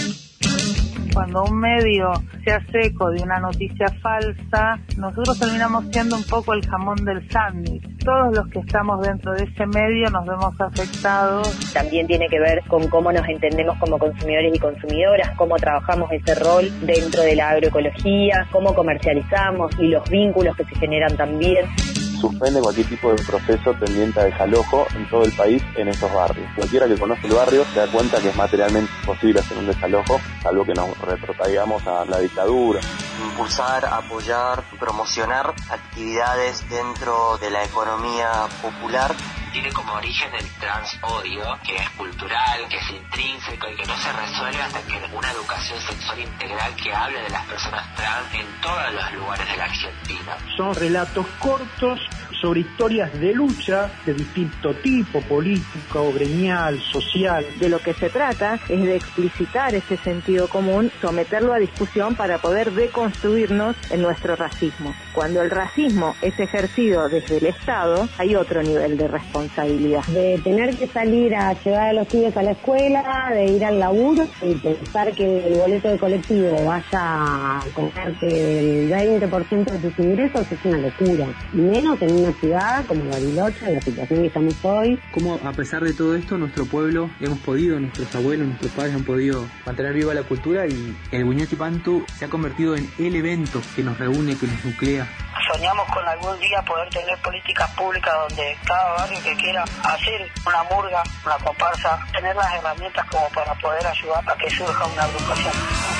Cuando un medio se hace eco de una noticia falsa, nosotros terminamos siendo un poco el jamón del sándwich. Todos los que estamos dentro de ese medio nos vemos afectados. También tiene que ver con cómo nos entendemos como consumidores y consumidoras, cómo trabajamos ese rol dentro de la agroecología, cómo comercializamos y los vínculos que se generan también. Suspende cualquier tipo de proceso tendiente a desalojo en todo el país en esos barrios. Cualquiera que conoce el barrio se da cuenta que es materialmente imposible hacer un desalojo, salvo que nos retrotraigamos a la dictadura. Impulsar, apoyar, promocionar actividades dentro de la economía popular. Tiene como origen el transodio, que es cultural, que es intrínseco y que no se resuelve hasta que una educación sexual integral que hable de las personas trans en todos los lugares de la Argentina. Son relatos cortos sobre historias de lucha de distinto tipo, política o gremial, social. De lo que se trata es de explicitar ese sentido común, someterlo a discusión para poder deconstruirnos en nuestro racismo. Cuando el racismo es ejercido desde el Estado, hay otro nivel de responsabilidad. De tener que salir a llevar a los pibes a la escuela, de ir al laburo y pensar que el boleto de colectivo vaya a comerte el 20% de tus ingresos es una locura. Menos en una ciudad como Bariloche, en la situación que estamos hoy. Como a pesar de todo esto, nuestro pueblo hemos podido, nuestros abuelos, nuestros padres han podido mantener viva la cultura y el Buñuel Pantu se ha convertido en el evento que nos reúne, que nos nuclea. Soñamos con algún día poder tener políticas públicas donde cada barrio que quiera hacer una murga, una comparsa, tener las herramientas como para poder ayudar a que surja una agrupación.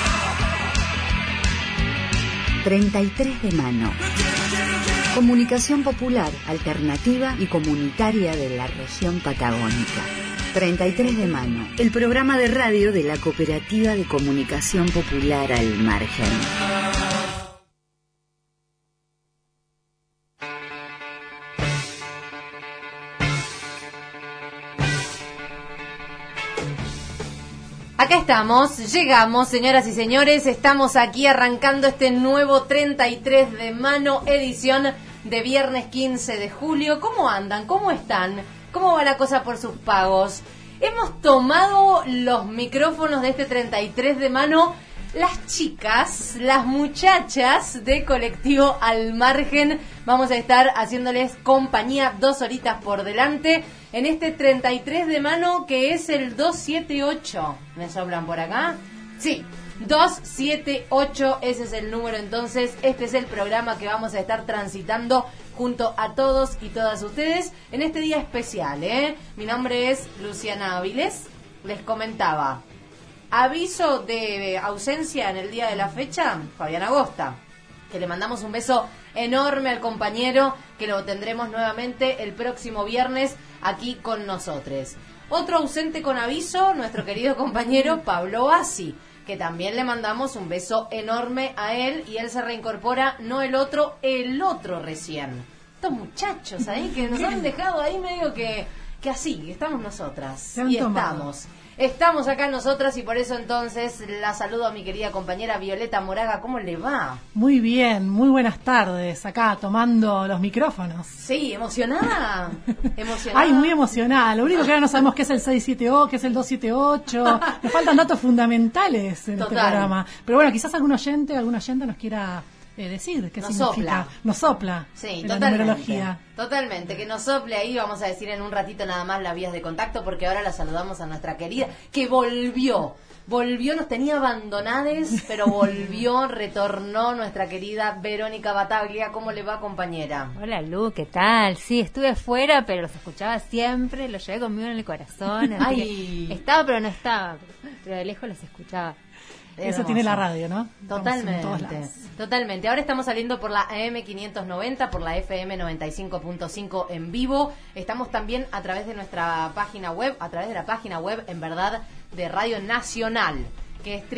33 de mano. Comunicación popular, alternativa y comunitaria de la región patagónica. 33 de mano, el programa de radio de la Cooperativa de Comunicación Popular Al Margen. Acá estamos, llegamos, señoras y señores, estamos aquí arrancando este nuevo 33 de mano, edición de viernes 15 de julio. ¿Cómo andan? ¿Cómo están? ¿Cómo va la cosa por sus pagos? Hemos tomado los micrófonos de este 33 de mano, las chicas, las muchachas de Colectivo Al Margen. Vamos a estar haciéndoles compañía 2 horitas por delante en este 33 de mano que es el 278. ¿Me soplan por acá? Sí, 278, ese es el número. Entonces, este es el programa que vamos a estar transitando junto a todos y todas ustedes en este día especial, ¿eh? Mi nombre es Luciana Áviles. Les comentaba, aviso de ausencia en el día de la fecha, Fabián Agosta, que le mandamos un beso enorme al compañero, que lo tendremos nuevamente el próximo viernes aquí con nosotros. Otro ausente con aviso, nuestro querido compañero Pablo Bassi, que también le mandamos un beso enorme a él, y él se reincorpora, no el otro recién. Estos muchachos ahí que nos han dejado ahí medio que así, estamos nosotras y estamos acá nosotras, y por eso entonces la saludo a mi querida compañera Violeta Moraga. ¿Cómo le va? Muy bien, muy buenas tardes, acá tomando los micrófonos. Sí, emocionada. Emocionada. Ay, muy emocionada. Lo único que ahora no sabemos qué es el 678, qué es el 278. Nos faltan datos fundamentales en este programa. Pero bueno, quizás algún oyente nos quiera decir qué significa. Nos sopla. Sí, la numerología. Totalmente, que nos sople ahí. Vamos a decir en un ratito nada más las vías de contacto, porque ahora la saludamos a nuestra querida, que volvió, nos tenía abandonades, pero volvió, retornó nuestra querida Verónica Bataglia. ¿Cómo le va, compañera? Hola, Lu, ¿qué tal? Sí, estuve fuera, pero los escuchaba siempre, los llevé conmigo en el corazón. Ay. Estaba, pero no estaba, pero de lejos los escuchaba. Eso tiene la radio, ¿no? Totalmente. Ahora estamos saliendo por la AM 590, por la FM 95.5 en vivo. Estamos también a través de nuestra página web, en verdad, de Radio Nacional, que es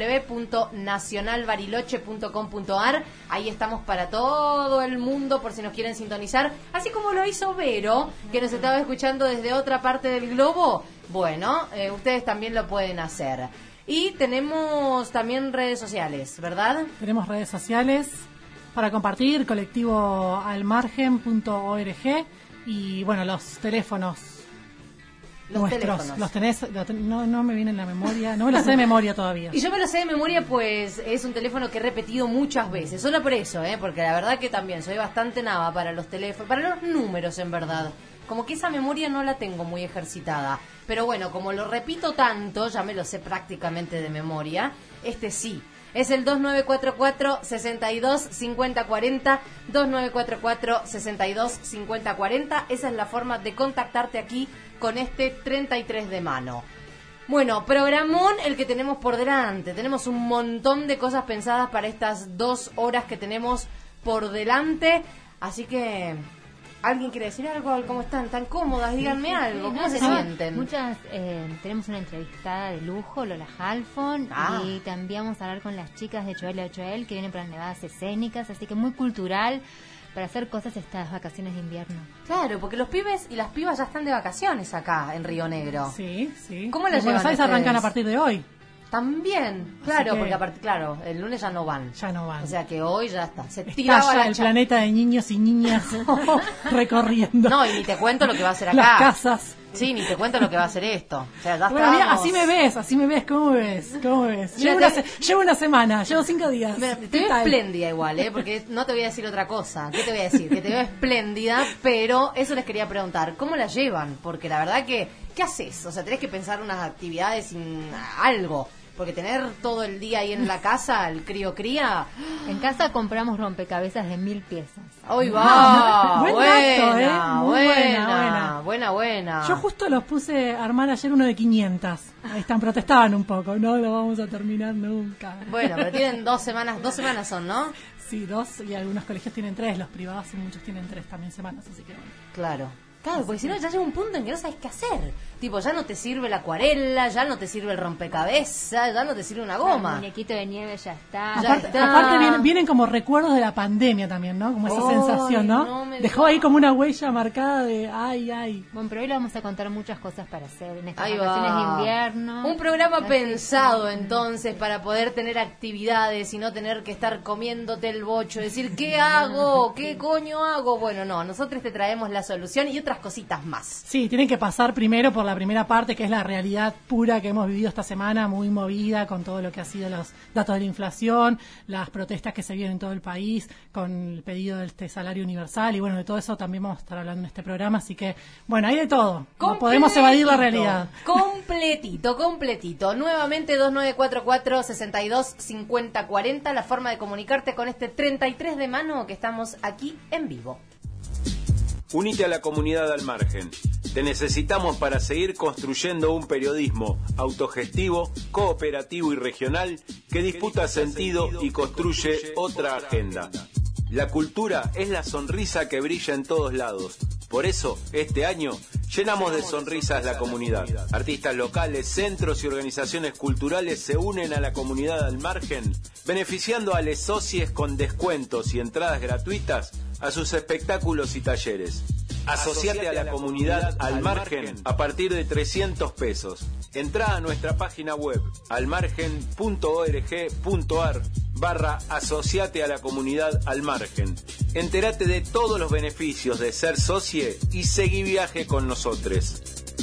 www.nacionalbariloche.com.ar. Ahí estamos para todo el mundo, por si nos quieren sintonizar, así como lo hizo Vero, que nos estaba escuchando desde otra parte del globo. Bueno, ustedes también lo pueden hacer. Y tenemos también redes sociales, ¿verdad? Tenemos redes sociales para compartir, colectivoalmargen.org, y bueno, los teléfonos Los tenés, no me viene en la memoria, no me lo sé de memoria todavía. Y yo me lo sé de memoria, pues es un teléfono que he repetido muchas veces, solo por eso, porque la verdad que también soy bastante nava para los teléfonos, para los números en verdad. Como que esa memoria no la tengo muy ejercitada. Pero bueno, como lo repito tanto, ya me lo sé prácticamente de memoria, sí. Es el 2944-625040, 2944-625040. Esa es la forma de contactarte aquí con este 33 de mano. Bueno, programón el que tenemos por delante. Tenemos un montón de cosas pensadas para estas 2 horas que tenemos por delante. Así que... ¿alguien quiere decir algo? ¿Cómo están? ¿Tan cómodas? Díganme algo. ¿Cómo se sienten? Muchas, tenemos una entrevistada de lujo, Lola Halfon, y también vamos a hablar con las chicas de Choel y Choel, que vienen para las nevadas escénicas, así que muy cultural para hacer cosas estas vacaciones de invierno. Claro, porque los pibes y las pibas ya están de vacaciones acá en Río Negro. Sí. ¿Cómo la llevan Buenos Aires arrancan a partir de hoy. También, claro, porque aparte, claro, el lunes ya no van. O sea que hoy ya está. Se tiraba el planeta de niños y niñas recorriendo. No, y ni te cuento lo que va a hacer acá. Las casas. Sí, ni te cuento lo que va a hacer esto. O sea, ya bueno, mira, así me ves, ¿cómo ves? Llevo una semana, llevo 5 días. Mira, te veo espléndida igual, porque no te voy a decir otra cosa. ¿Qué te voy a decir? Que te veo espléndida, pero eso les quería preguntar. ¿Cómo la llevan? Porque la verdad que, ¿qué haces? O sea, tenés que pensar unas actividades, algo. Porque tener todo el día ahí en la casa, el cría... En casa compramos rompecabezas de 1000 piezas. ¡Hoy va! Buena. Yo justo los puse a armar ayer uno de 500. Ahí están, protestaban un poco. No lo vamos a terminar nunca. Bueno, pero tienen 2 semanas. 2 semanas son, ¿no? Sí, 2, y algunos colegios tienen 3. Los privados y muchos tienen 3 también semanas, así que bueno. Claro, porque si no ya llega un punto en que no sabes qué hacer. Tipo, ya no te sirve la acuarela, ya no te sirve el rompecabezas, ya no te sirve una goma. El muñequito de nieve ya está. Aparte vienen como recuerdos de la pandemia también, ¿no? Como esa sensación, ¿no? Dejó ahí como una huella marcada de ay. Bueno, pero hoy le vamos a contar muchas cosas para hacer en estas vacaciones de invierno. Un programa pensado entonces para poder tener actividades y no tener que estar comiéndote el bocho, decir, ¿qué hago? ¿Qué coño hago? Bueno, no, nosotros te traemos la solución y otras cositas más. Sí, tienen que pasar primero por la primera parte, que es la realidad pura que hemos vivido esta semana, muy movida con todo lo que ha sido los datos de la inflación, las protestas que se vienen en todo el país, con el pedido de este salario universal, y bueno, de todo eso también vamos a estar hablando en este programa, así que, bueno, hay de todo. No podemos evadir la realidad. Completito. Nuevamente 2944-625040, la forma de comunicarte con este 33 de mano que estamos aquí en vivo. Unite a la comunidad al margen. Te necesitamos para seguir construyendo un periodismo autogestivo, cooperativo y regional que disputa sentido y construye otra agenda. La cultura es la sonrisa que brilla en todos lados. Por eso, este año, llenamos de sonrisas la comunidad. Artistas locales, centros y organizaciones culturales se unen a la comunidad al margen, beneficiando a les socies con descuentos y entradas gratuitas a sus espectáculos y talleres. Asociate a la comunidad al margen a partir de 300 pesos. Entrá a nuestra página web almargen.org.ar/asociate a la comunidad al margen. Entérate de todos los beneficios de ser socie y seguí viaje con nosotros.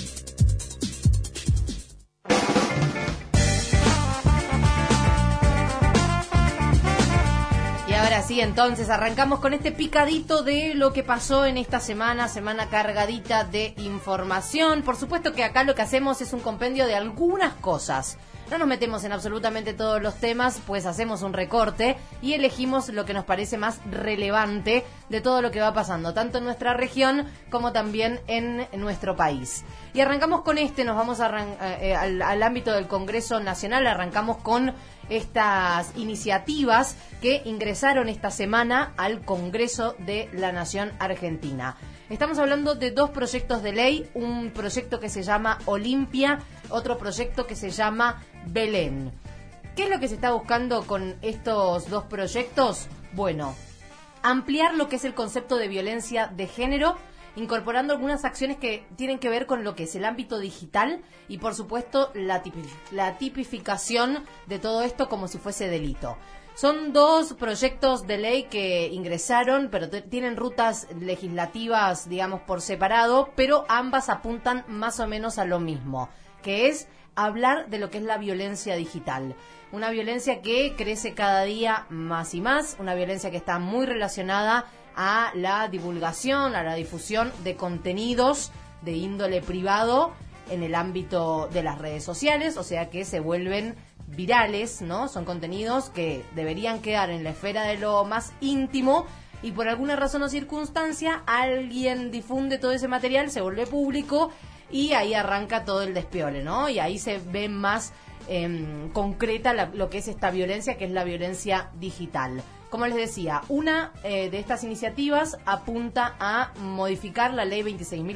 Ahora sí, entonces arrancamos con este picadito de lo que pasó en esta semana cargadita de información. Por supuesto que acá lo que hacemos es un compendio de algunas cosas. No nos metemos en absolutamente todos los temas, pues hacemos un recorte y elegimos lo que nos parece más relevante de todo lo que va pasando, tanto en nuestra región como también en nuestro país. Y arrancamos con nos vamos al ámbito del Congreso Nacional, arrancamos con estas iniciativas que ingresaron esta semana al Congreso de la Nación Argentina. Estamos hablando de 2 proyectos de ley, un proyecto que se llama Olimpia, otro proyecto que se llama Belén. ¿Qué es lo que se está buscando con estos 2 proyectos? Bueno, ampliar lo que es el concepto de violencia de género, incorporando algunas acciones que tienen que ver con lo que es el ámbito digital y, por supuesto, la tipificación de todo esto como si fuese delito. Son dos proyectos de ley que ingresaron, pero tienen rutas legislativas, digamos, por separado, pero ambas apuntan más o menos a lo mismo, que es hablar de lo que es la violencia digital. Una violencia que crece cada día más y más, una violencia que está muy relacionada a la divulgación, a la difusión de contenidos de índole privado en el ámbito de las redes sociales, o sea que se vuelven virales, ¿no? Son contenidos que deberían quedar en la esfera de lo más íntimo y por alguna razón o circunstancia alguien difunde todo ese material, se vuelve público y ahí arranca todo el despiole, ¿no? Y ahí se ve más concreta lo que es esta violencia, que es la violencia digital. Como les decía, una de estas iniciativas apunta a modificar la ley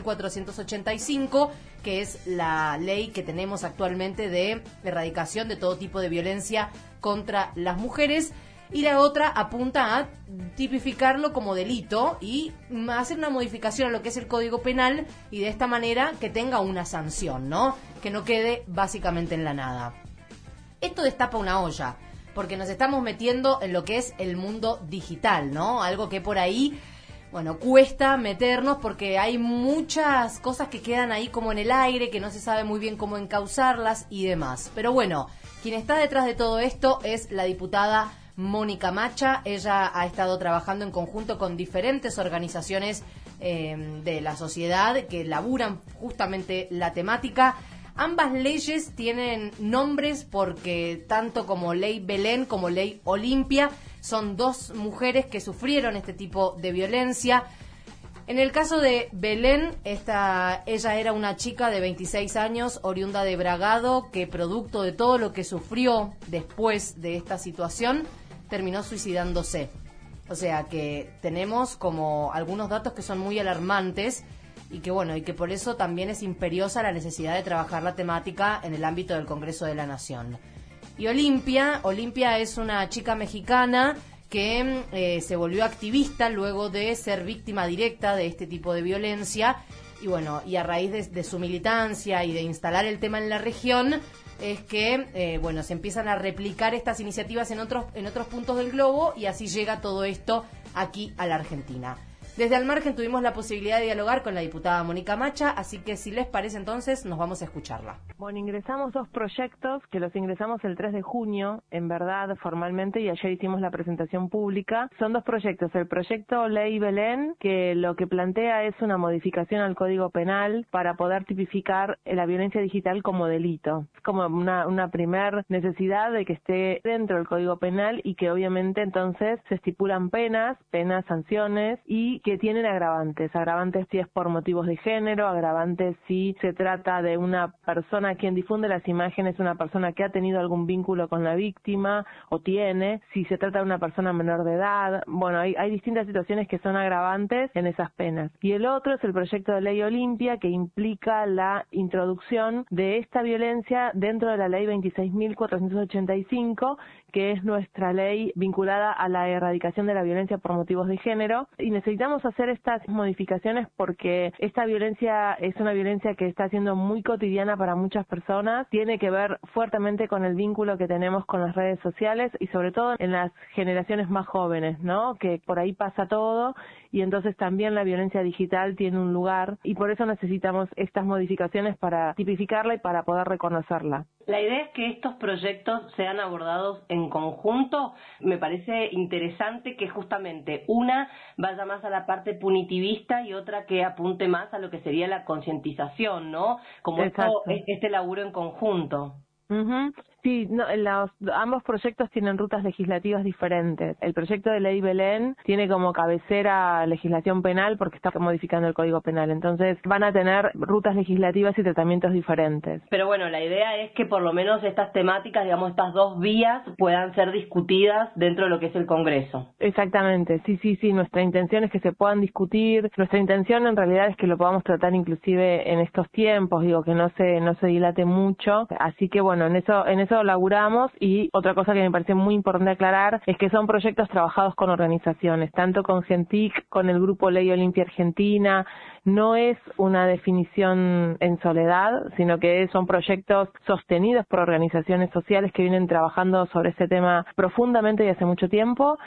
26.485, que es la ley que tenemos actualmente de erradicación de todo tipo de violencia contra las mujeres, y la otra apunta a tipificarlo como delito y hacer una modificación a lo que es el Código Penal y de esta manera que tenga una sanción, ¿no? Que no quede básicamente en la nada. Esto destapa una olla, porque nos estamos metiendo en lo que es el mundo digital, ¿no? Algo que por ahí, bueno, cuesta meternos porque hay muchas cosas que quedan ahí como en el aire, que no se sabe muy bien cómo encauzarlas y demás. Pero bueno, quien está detrás de todo esto es la diputada Mónica Macha. Ella ha estado trabajando en conjunto con diferentes organizaciones de la sociedad que laburan justamente la temática. Ambas leyes tienen nombres porque tanto como Ley Belén como Ley Olimpia son dos mujeres que sufrieron este tipo de violencia. En el caso de Belén, ella era una chica de 26 años, oriunda de Bragado, que producto de todo lo que sufrió después de esta situación, terminó suicidándose. O sea que tenemos como algunos datos que son muy alarmantes y que bueno, y que por eso también es imperiosa la necesidad de trabajar la temática en el ámbito del Congreso de la Nación. Y Olimpia es una chica mexicana que se volvió activista luego de ser víctima directa de este tipo de violencia y bueno, y a raíz de su militancia y de instalar el tema en la región es que bueno, se empiezan a replicar estas iniciativas en otros puntos del globo y así llega todo esto aquí a la Argentina. Desde Al Margen tuvimos la posibilidad de dialogar con la diputada Mónica Macha, así que si les parece entonces nos vamos a escucharla. Bueno, ingresamos dos proyectos, que los ingresamos el 3 de junio, en verdad, formalmente, y ayer hicimos la presentación pública. Son dos proyectos. El proyecto Ley Belén, que lo que plantea es una modificación al Código Penal para poder tipificar la violencia digital como delito. Es como una primer necesidad de que esté dentro del Código Penal y que obviamente entonces se estipulan penas, sanciones y que tienen agravantes si es por motivos de género, agravantes si se trata de una persona quien difunde las imágenes, una persona que ha tenido algún vínculo con la víctima o tiene, si se trata de una persona menor de edad. Bueno, hay distintas situaciones que son agravantes en esas penas. Y el otro es el proyecto de Ley Olimpia, que implica la introducción de esta violencia dentro de la Ley 26.485, que es nuestra ley vinculada a la erradicación de la violencia por motivos de género, y necesitamos hacer estas modificaciones porque esta violencia es una violencia que está siendo muy cotidiana para muchas personas, tiene que ver fuertemente con el vínculo que tenemos con las redes sociales y sobre todo en las generaciones más jóvenes, ¿no? Que por ahí pasa todo y entonces también la violencia digital tiene un lugar y por eso necesitamos estas modificaciones para tipificarla y para poder reconocerla. La idea es que estos proyectos sean abordados en conjunto. Me parece interesante que justamente una vaya más a la parte punitivista y otra que apunte más a lo que sería la concientización, ¿no? Como este laburo en conjunto. Uh-huh. Sí, no, ambos proyectos tienen rutas legislativas diferentes. El proyecto de Ley Belén tiene como cabecera legislación penal porque está modificando el Código Penal. Entonces van a tener rutas legislativas y tratamientos diferentes. Pero bueno, la idea es que por lo menos estas temáticas, digamos, estas dos vías puedan ser discutidas dentro de lo que es el Congreso. Exactamente, sí. Nuestra intención es que se puedan discutir. Nuestra intención en realidad es que lo podamos tratar inclusive en estos tiempos, digo, que no se dilate mucho. Así que bueno, en eso eso laburamos. Y otra cosa que me parece muy importante aclarar es que son proyectos trabajados con organizaciones, tanto con Gentic, con el grupo Ley Olimpia Argentina. No es una definición en soledad, sino que son proyectos sostenidos por organizaciones sociales que vienen trabajando sobre este tema profundamente y hace mucho tiempo,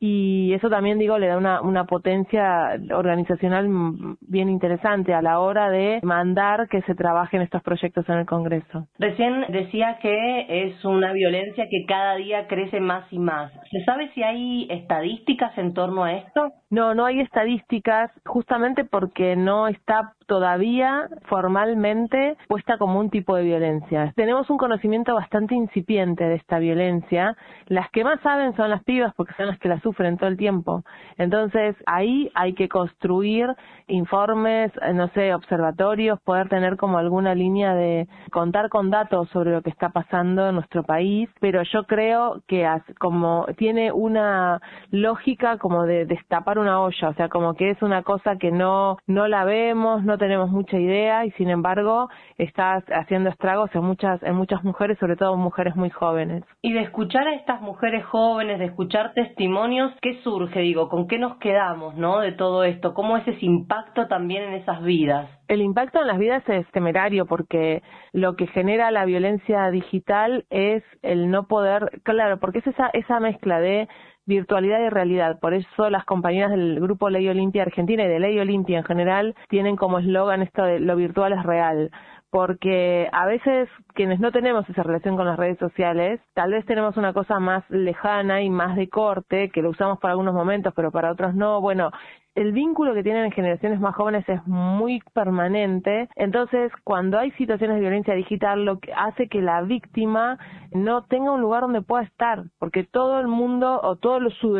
y eso también, digo, le da una potencia organizacional bien interesante a la hora de mandar que se trabajen estos proyectos en el Congreso. Recién decía que es una violencia que cada día crece más y más. ¿Se sabe si hay estadísticas en torno a esto? No hay estadísticas, justamente porque no está todavía formalmente puesta como un tipo de violencia. Tenemos un conocimiento bastante incipiente de esta violencia. Las que más saben son las pibas, porque son las que la sufren todo el tiempo. Entonces, ahí hay que construir informes, observatorios, poder tener como alguna línea de contar con datos sobre lo que está pasando en nuestro país, pero yo creo que como tiene una lógica como de destapar una olla, o sea, como que es una cosa que no la vemos, no tenemos mucha idea, y sin embargo está haciendo estragos en muchas mujeres, sobre todo mujeres muy jóvenes. Y de escuchar a estas mujeres jóvenes, de escuchar testimonios, ¿qué surge? ¿Con qué nos quedamos, de todo esto? ¿Cómo es ese impacto también en esas vidas? El impacto en las vidas es temerario, porque lo que genera la violencia digital es el no poder, claro, porque es esa mezcla de virtualidad y realidad. Por eso las compañeras del grupo Ley Olimpia Argentina y de Ley Olimpia en general tienen como eslogan esto de lo virtual es real. Porque a veces quienes no tenemos esa relación con las redes sociales, tal vez tenemos una cosa más lejana y más de corte, que lo usamos para algunos momentos, pero para otros no. Bueno, el vínculo que tienen en generaciones más jóvenes es muy permanente. Entonces, cuando hay situaciones de violencia digital, lo que hace que la víctima no tenga un lugar donde pueda estar, porque todo el mundo, o todo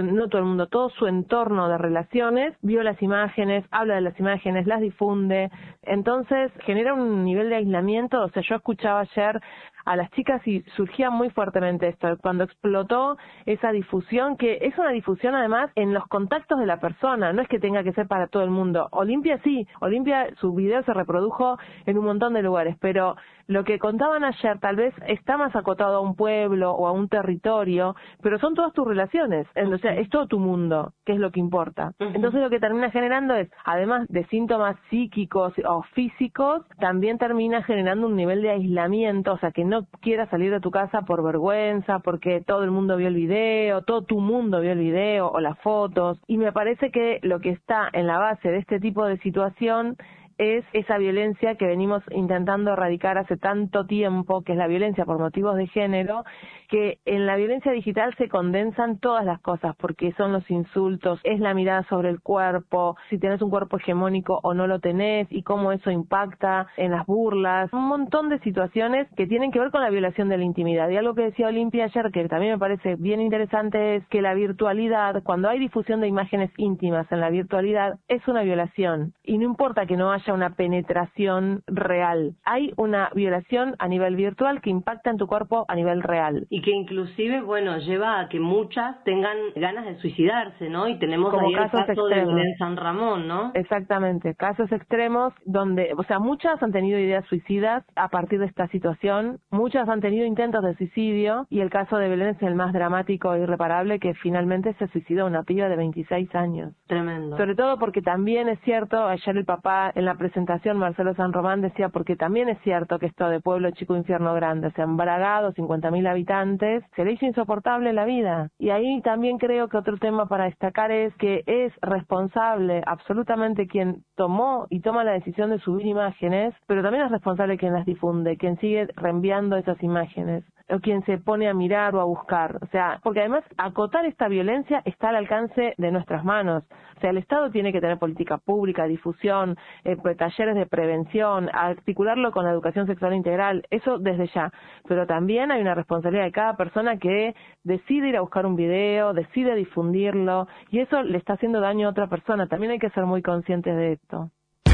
su entorno de relaciones vio las imágenes, habla de las imágenes, las difunde. Entonces, genera un nivel de aislamiento. O sea, yo escuchaba ayer a las chicas y surgía muy fuertemente esto, cuando explotó esa difusión, que es una difusión además en los contactos de la persona, no es que tenga que ser para todo el mundo. Olimpia sí, Olimpia, su video se reprodujo en un montón de lugares, pero lo que contaban ayer tal vez está más acotado a un pueblo o a un territorio, pero son todas tus relaciones, o sea, es todo tu mundo, que es lo que importa. Entonces lo que termina generando es, además de síntomas psíquicos o físicos, también termina generando un nivel de aislamiento, o sea, que no quieras salir de tu casa por vergüenza, porque todo el mundo vio el video, todo tu mundo vio el video o las fotos, y me parece que lo que está en la base de este tipo de situación es esa violencia que venimos intentando erradicar hace tanto tiempo, que es la violencia por motivos de género, que en la violencia digital se condensan todas las cosas, porque son los insultos, es la mirada sobre el cuerpo, si tenés un cuerpo hegemónico o no lo tenés, y cómo eso impacta en las burlas, un montón de situaciones que tienen que ver con la violación de la intimidad. Y algo que decía Olimpia ayer, que también me parece bien interesante, es que la virtualidad, cuando hay difusión de imágenes íntimas en la virtualidad, es una violación, y no importa que no haya una penetración real, hay una violación a nivel virtual que impacta en tu cuerpo a nivel real. Y que inclusive, lleva a que muchas tengan ganas de suicidarse, ¿no? Y tenemos como ahí el caso extremos de Belén San Ramón, ¿no? Exactamente, casos extremos donde, muchas han tenido ideas suicidas a partir de esta situación, muchas han tenido intentos de suicidio, y el caso de Belén es el más dramático e irreparable, que finalmente se suicidó una piba de 26 años. Tremendo. Sobre todo porque también es cierto, ayer el papá en la presentación, Marcelo San Román, decía, porque también es cierto que esto de pueblo chico, infierno grande, se han bragado 50.000 habitantes, se le hizo insoportable la vida. Y ahí también creo que otro tema para destacar es que es responsable absolutamente quien tomó y toma la decisión de subir imágenes, pero también es responsable quien las difunde, quien sigue reenviando esas imágenes, o quien se pone a mirar o a buscar. O sea, porque además acotar esta violencia está al alcance de nuestras manos. O sea, el Estado tiene que tener política pública, difusión, talleres de prevención, articularlo con la educación sexual integral, eso desde ya. Pero también hay una responsabilidad de cada persona que decide ir a buscar un video, decide difundirlo, y eso le está haciendo daño a otra persona. También hay que ser muy conscientes de esto.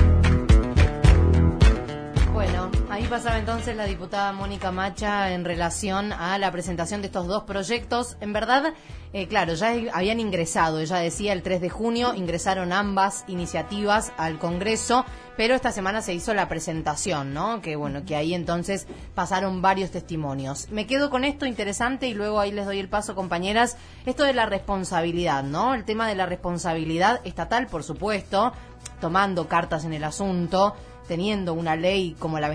Bueno, ahí pasaba entonces la diputada Mónica Macha en relación a la presentación de estos dos proyectos. En verdad, claro, ya habían ingresado, ella decía el 3 de junio, ingresaron ambas iniciativas al Congreso, pero esta semana se hizo la presentación, ¿no? Que bueno, que ahí entonces pasaron varios testimonios. Me quedo con esto interesante y luego ahí les doy el paso, compañeras, esto de la responsabilidad, ¿no? El tema de la responsabilidad estatal, por supuesto, tomando cartas en el asunto, teniendo una ley como la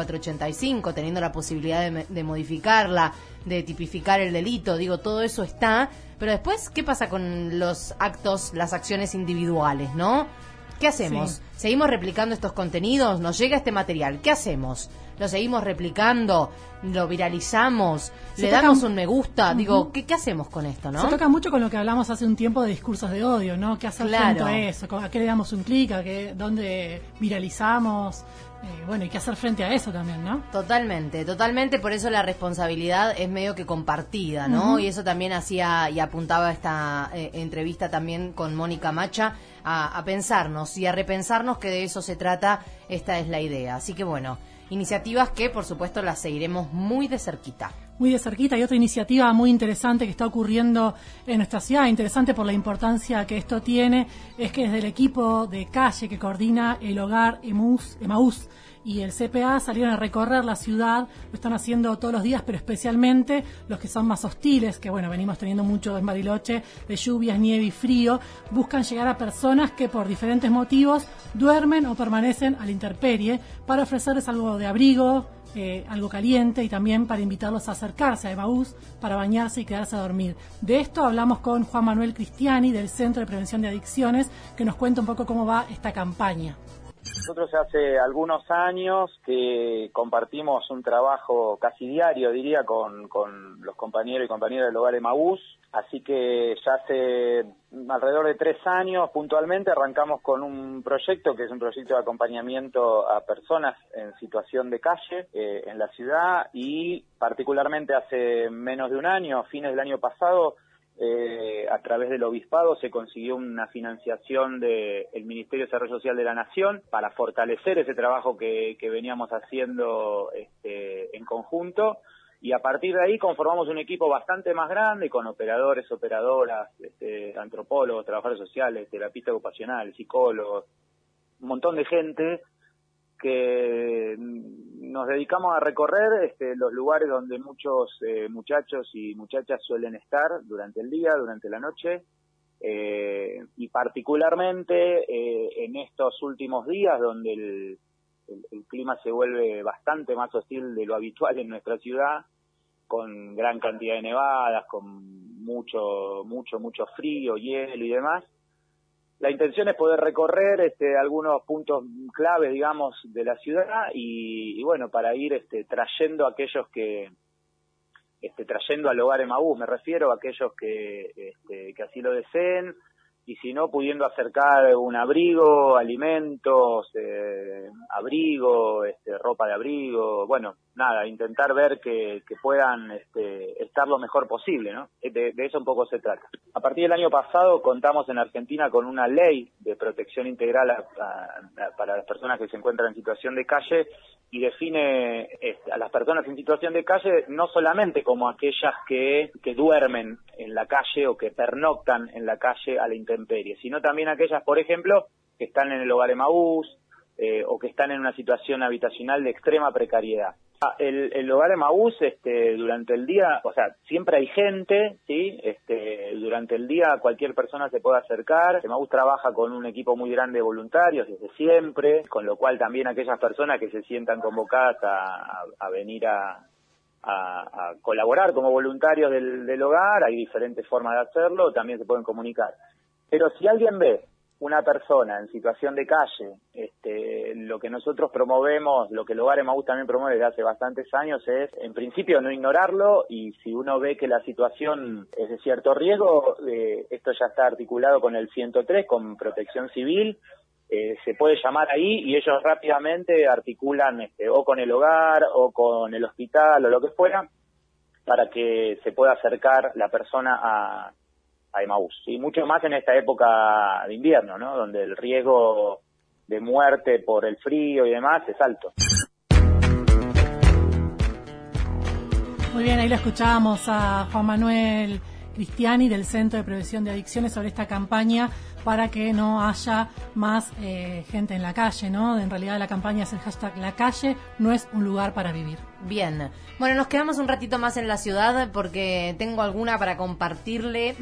26485, teniendo la posibilidad de modificarla, de tipificar el delito, digo, todo eso está, pero después, ¿qué pasa con los actos, las acciones individuales, no? ¿Qué hacemos? Sí. ¿Seguimos replicando estos contenidos? ¿Nos llega este material? ¿Qué hacemos? ¿Lo seguimos replicando? ¿Lo viralizamos? ¿Le damos un me gusta? Digo, ¿qué hacemos con esto, no? Se toca mucho con lo que hablamos hace un tiempo de discursos de odio, ¿no? ¿Qué hacer frente a eso? ¿A qué le damos un clic? ¿Dónde viralizamos? Bueno, y qué hacer frente a eso también, ¿no? Totalmente, por eso la responsabilidad es medio que compartida, ¿no? Y eso también hacía y apuntaba esta entrevista también con Mónica Macha a pensarnos y a repensarnos, que de eso se trata, esta es la idea. Así que bueno, iniciativas que por supuesto las seguiremos muy de cerquita. Muy de cerquita, y otra iniciativa muy interesante que está ocurriendo en nuestra ciudad, interesante por la importancia que esto tiene, es que desde el equipo de calle que coordina el hogar Emaús y el CPA salieron a recorrer la ciudad, lo están haciendo todos los días, pero especialmente los que son más hostiles, que bueno, venimos teniendo mucho en Bariloche, de lluvias, nieve y frío, buscan llegar a personas que por diferentes motivos duermen o permanecen a la intemperie para ofrecerles algo de abrigo, algo caliente, y también para invitarlos a acercarse a Emaús para bañarse y quedarse a dormir. De esto hablamos con Juan Manuel Cristiani del Centro de Prevención de Adicciones, que nos cuenta un poco cómo va esta campaña. Nosotros hace algunos años que compartimos un trabajo casi diario, diría, con los compañeros y compañeras del hogar Emaús, así que ya hace alrededor de 3 años puntualmente arrancamos con un proyecto que es un proyecto de acompañamiento a personas en situación de calle en la ciudad, y particularmente hace menos de un año, a fines del año pasado, a través del Obispado se consiguió una financiación del Ministerio de Desarrollo Social de la Nación para fortalecer ese trabajo que veníamos haciendo en conjunto, y a partir de ahí conformamos un equipo bastante más grande con operadores, operadoras, antropólogos, trabajadores sociales, terapistas ocupacionales, psicólogos, un montón de gente que nos dedicamos a recorrer los lugares donde muchos muchachos y muchachas suelen estar durante el día, durante la noche, y particularmente en estos últimos días donde el clima se vuelve bastante más hostil de lo habitual en nuestra ciudad, con gran cantidad de nevadas, con mucho frío, hielo y demás. La intención es poder recorrer algunos puntos claves, digamos, de la ciudad y bueno, para ir trayendo a aquellos que trayendo al hogar Emaús, me refiero a aquellos que así lo deseen, y si no, pudiendo acercar un abrigo, alimentos, ropa de abrigo, bueno, nada, intentar ver que puedan estar lo mejor posible, ¿no? De eso un poco se trata. A partir del año pasado contamos en Argentina con una ley de protección integral para las personas que se encuentran en situación de calle, y define a las personas en situación de calle no solamente como aquellas que duermen en la calle o que pernoctan en la calle a la intemperie, sino también aquellas, por ejemplo, que están en el hogar Emaús o que están en una situación habitacional de extrema precariedad. El hogar Emaús durante el día, o sea, siempre hay gente, ¿sí? Durante el día cualquier persona se puede acercar. Emaús trabaja con un equipo muy grande de voluntarios desde siempre, con lo cual también aquellas personas que se sientan convocadas a venir a colaborar como voluntarios del hogar, hay diferentes formas de hacerlo, también se pueden comunicar. Pero si alguien ve una persona en situación de calle, lo que nosotros promovemos, lo que el hogar Emaús también promueve desde hace bastantes años, es en principio no ignorarlo, y si uno ve que la situación es de cierto riesgo, esto ya está articulado con el 103, con Protección Civil, se puede llamar ahí y ellos rápidamente articulan o con el hogar o con el hospital o lo que fuera, para que se pueda acercar la persona a Emaús, y mucho más en esta época de invierno, ¿no? Donde el riesgo de muerte por el frío y demás es alto. Muy bien, ahí lo escuchábamos a Juan Manuel Cristiani del Centro de Prevención de Adicciones sobre esta campaña para que no haya más gente en la calle, ¿no? En realidad la campaña es el hashtag La Calle no es un lugar para vivir. Bien, bueno, nos quedamos un ratito más en la ciudad porque tengo alguna para compartirles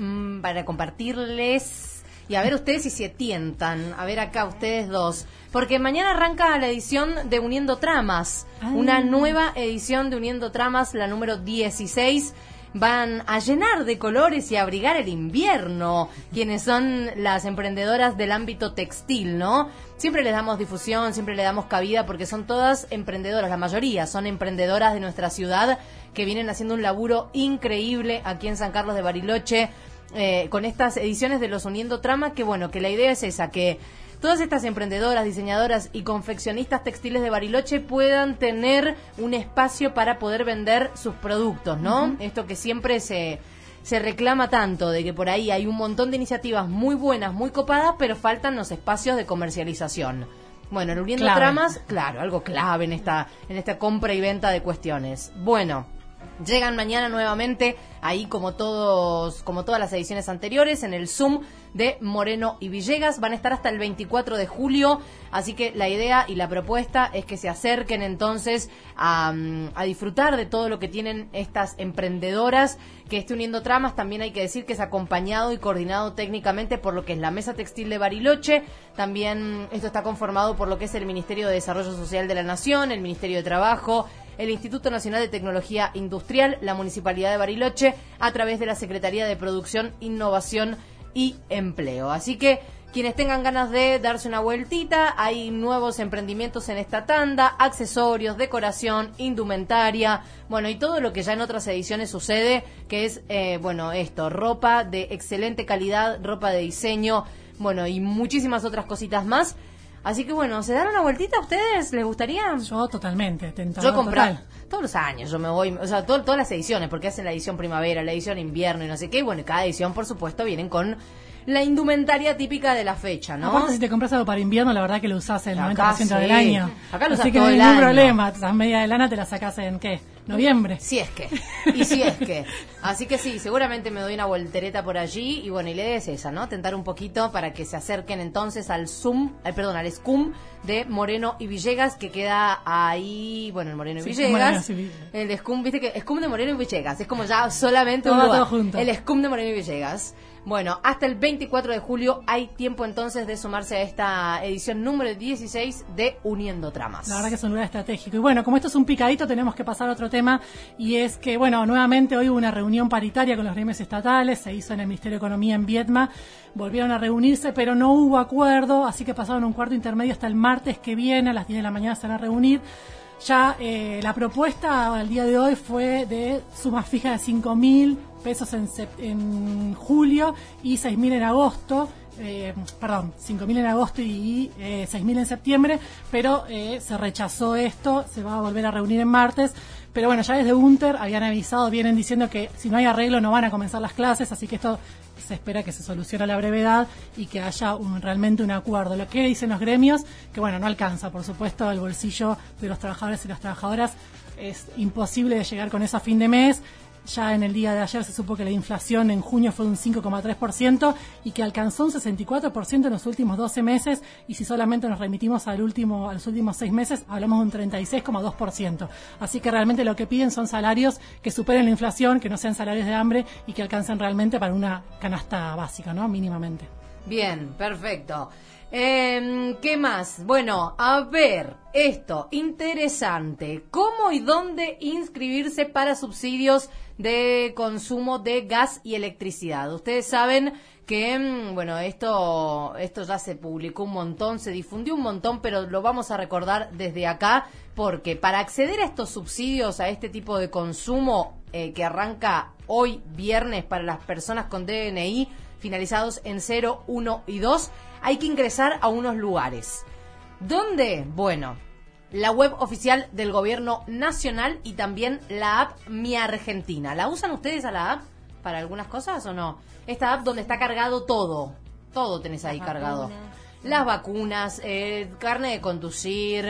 y a ver ustedes si se tientan, a ver acá ustedes dos, porque mañana arranca la edición de Uniendo Tramas, una nueva edición de Uniendo Tramas, la número 16. Van a llenar de colores y abrigar el invierno, quienes son las emprendedoras del ámbito textil, ¿no? Siempre les damos difusión, siempre le damos cabida porque son todas emprendedoras, la mayoría son emprendedoras de nuestra ciudad que vienen haciendo un laburo increíble aquí en San Carlos de Bariloche con estas ediciones de los Uniendo Tramas, que bueno, que la idea es esa, que todas estas emprendedoras, diseñadoras y confeccionistas textiles de Bariloche puedan tener un espacio para poder vender sus productos, ¿no? Uh-huh. Esto que siempre se reclama tanto, de que por ahí hay un montón de iniciativas muy buenas, muy copadas, pero faltan los espacios de comercialización. Bueno, en Uniendo Tramas, claro, algo clave en esta compra y venta de cuestiones. Bueno, llegan mañana nuevamente, ahí como todas las ediciones anteriores, en el Zoom de Moreno y Villegas. Van a estar hasta el 24 de julio, así que la idea y la propuesta es que se acerquen entonces a disfrutar de todo lo que tienen estas emprendedoras, que esté Uniendo Tramas, también hay que decir que es acompañado y coordinado técnicamente por lo que es la Mesa Textil de Bariloche. También esto está conformado por lo que es el Ministerio de Desarrollo Social de la Nación, el Ministerio de Trabajo, el Instituto Nacional de Tecnología Industrial, la Municipalidad de Bariloche, a través de la Secretaría de Producción, Innovación y Empleo. Así que quienes tengan ganas de darse una vueltita, hay nuevos emprendimientos en esta tanda, accesorios, decoración, indumentaria, bueno, y todo lo que ya en otras ediciones sucede, que es, ropa de excelente calidad, ropa de diseño, bueno, y muchísimas otras cositas más. Así que bueno, ¿se dan una vueltita a ustedes? ¿Les gustaría? Yo totalmente, yo he comprado todos los años, yo me voy, o sea, todas las ediciones, porque hacen la edición primavera, la edición invierno y no sé qué, y bueno, cada edición, por supuesto, vienen con la indumentaria típica de la fecha, ¿no? Aparte, si te compras algo para invierno, la verdad que lo usás el 90% del año. Acá lo usás así que todo no hay el ningún año. problema, esas medias de lana te las sacás en, ¿qué? ¿Noviembre? Si es que. Así que sí, seguramente me doy una voltereta por allí, y bueno, y la idea es esa, ¿no? Tentar un poquito para que se acerquen entonces al SCUM de Moreno y Villegas, que queda ahí, bueno, el Moreno y Villegas. El SCUM, viste que SCUM de Moreno y Villegas, es como ya solamente un lugar. El SCUM de Moreno y Villegas. Bueno, hasta el 24 de julio hay tiempo entonces de sumarse a esta edición número 16 de Uniendo Tramas. La verdad que es un lugar estratégico. Y bueno, como esto es un picadito, tenemos que pasar a otro tema, y es que, bueno, nuevamente hoy hubo una reunión paritaria con los gremios estatales, se hizo en el Ministerio de Economía en Viedma, volvieron a reunirse, pero no hubo acuerdo, así que pasaron un cuarto intermedio hasta el martes que viene, a las 10 de la mañana se van a reunir. Ya la propuesta al día de hoy fue de suma fija de 5.000 pesos en julio y 6.000 en agosto. 5.000 en agosto y 6.000 en septiembre, pero se rechazó esto, se va a volver a reunir en martes. Pero bueno, ya desde UNTER habían avisado, vienen diciendo que si no hay arreglo no van a comenzar las clases, así que esto se espera que se solucione a la brevedad y que haya realmente un acuerdo. Lo que dicen los gremios, que bueno, no alcanza, por supuesto, el bolsillo de los trabajadores y las trabajadoras, es imposible de llegar con eso a fin de mes. Ya en el día de ayer se supo que la inflación en junio fue de un 5,3% y que alcanzó un 64% en los últimos 12 meses, y si solamente nos remitimos a los últimos 6 meses, hablamos de un 36,2%. Así que realmente lo que piden son salarios que superen la inflación, que no sean salarios de hambre y que alcancen realmente para una canasta básica, ¿no? Mínimamente. Bien, perfecto. ¿Qué más? Bueno, a ver, esto, interesante. ¿Cómo y dónde inscribirse para subsidios de consumo de gas y electricidad? Ustedes saben que, bueno, esto ya se publicó un montón, se difundió un montón, pero lo vamos a recordar desde acá, porque para acceder a estos subsidios, a este tipo de consumo que arranca hoy viernes para las personas con DNI finalizados en 0, 1 y 2, hay que ingresar a unos lugares. ¿Dónde? Bueno, la web oficial del Gobierno Nacional y también la app Mi Argentina. ¿La usan ustedes a la app para algunas cosas o no? Esta app donde está cargado todo tenés ahí cargado. Las vacunas, carne de conducir,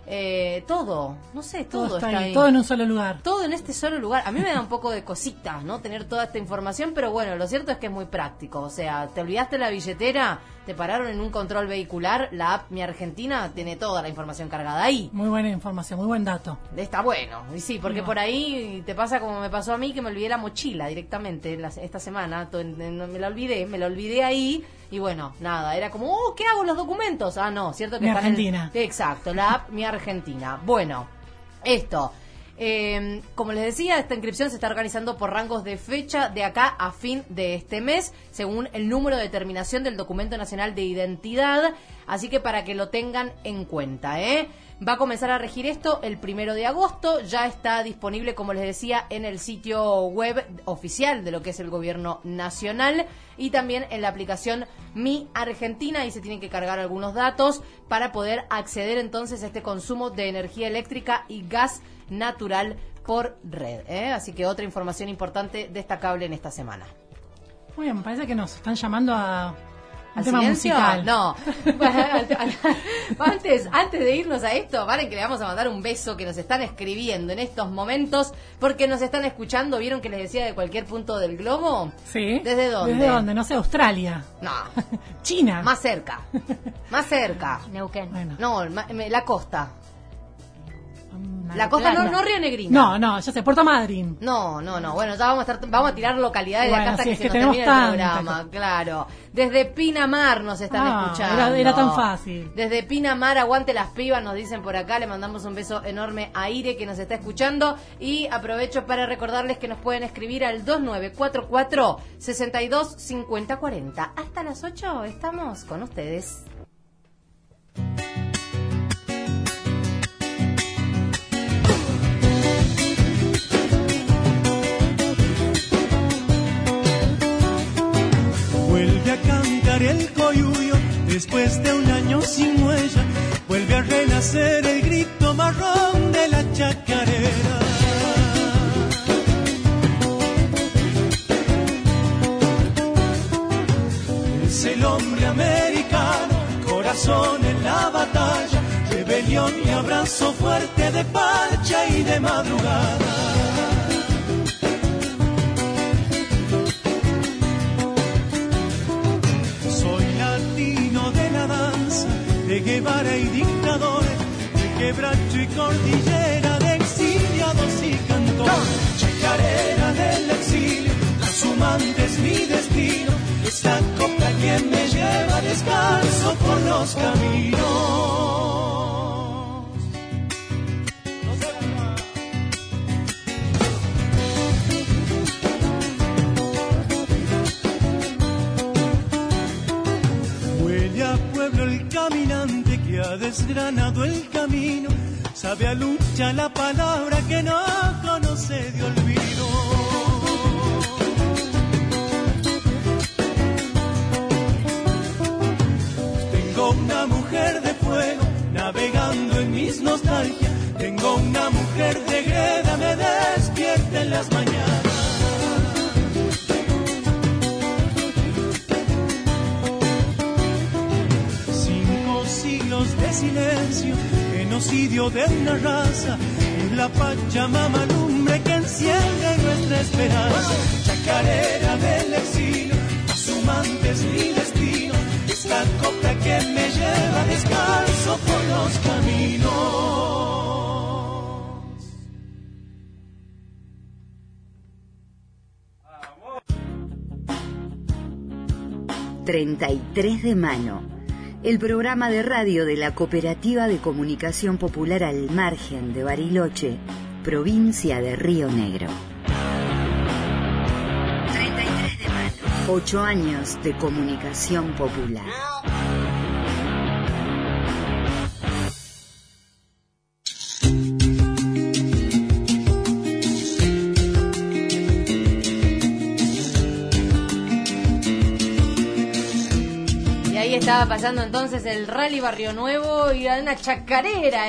todo, no sé, todo está ahí. Todo en un solo lugar. Todo en este solo lugar. A mí me da un poco de cositas, ¿no? Tener toda esta información, pero bueno, lo cierto es que es muy práctico. O sea, te olvidaste la billetera, te pararon en un control vehicular, la app Mi Argentina tiene toda la información cargada ahí. Muy buena información, muy buen dato. Está bueno, y sí, porque por ahí te pasa como me pasó a mí, que me olvidé la mochila directamente esta semana, me la olvidé ahí. Y bueno, nada, era como, ¿qué hago los documentos? Ah, no, cierto que Mi están Argentina. Exacto, la app Mi Argentina. Bueno, esto, como les decía, esta inscripción se está organizando por rangos de fecha de acá a fin de este mes, según el número de terminación del Documento Nacional de Identidad, así que para que lo tengan en cuenta, Va a comenzar a regir esto el 1 de agosto, ya está disponible, como les decía, en el sitio web oficial de lo que es el Gobierno Nacional y también en la aplicación Mi Argentina, y se tienen que cargar algunos datos para poder acceder entonces a este consumo de energía eléctrica y gas natural por red, Así que otra información importante destacable en esta semana. Muy bien, me parece que nos están llamando a... ¿Al tema silencio? Musical. No. Antes de irnos a esto, paren que le vamos a mandar un beso, que nos están escribiendo en estos momentos, porque nos están escuchando. ¿Vieron que les decía de cualquier punto del globo? Sí. ¿Desde dónde? ¿Desde dónde? No sé, Australia. No. China. Más cerca. Más cerca. Neuquén. Bueno. No, la costa. La costa, no Río No, Negrino. ya sé, Puerto Madryn. No. Bueno, ya vamos a tirar localidades de acá hasta que se nos termine el programa, claro. Desde Pinamar nos están escuchando. Era tan fácil. Desde Pinamar, aguante las pibas, nos dicen por acá. Le mandamos un beso enorme a Ire, que nos está escuchando. Y aprovecho para recordarles que nos pueden escribir al 2944-625040. Hasta las 8 estamos con ustedes. Vuelve a cantar el coyuyo después de un año sin huella. Vuelve a renacer el grito marrón de la chacarera. Es el hombre americano, corazón en la batalla, rebelión y abrazo fuerte de parcha y de madrugada. De Guevara y dictadores, de quebracho y cordillera, de exiliados y cantores, chacarera del exilio, trashumante es mi destino, esta copla que me lleva descalzo por los caminos. Huele a pueblo el caminante que ha desgranado el camino, sabe a lucha la palabra que no conoce de olvido. Tengo una mujer de fuego navegando en mis nostalgias, tengo una mujer de greda, me despierta en las mañanas. De silencio, genocidio de una raza, es la Pachamama lumbre que enciende nuestra esperanza. Chacarera del exilio, trashumante es mi destino, esta copla que me lleva descalzo por los caminos. 33 de mano. El programa de radio de la Cooperativa de Comunicación Popular Al Margen de Bariloche, provincia de Río Negro. 33 de mano. 8 años de comunicación popular. Estaba pasando entonces el Rally Barrio Nuevo y una chacarera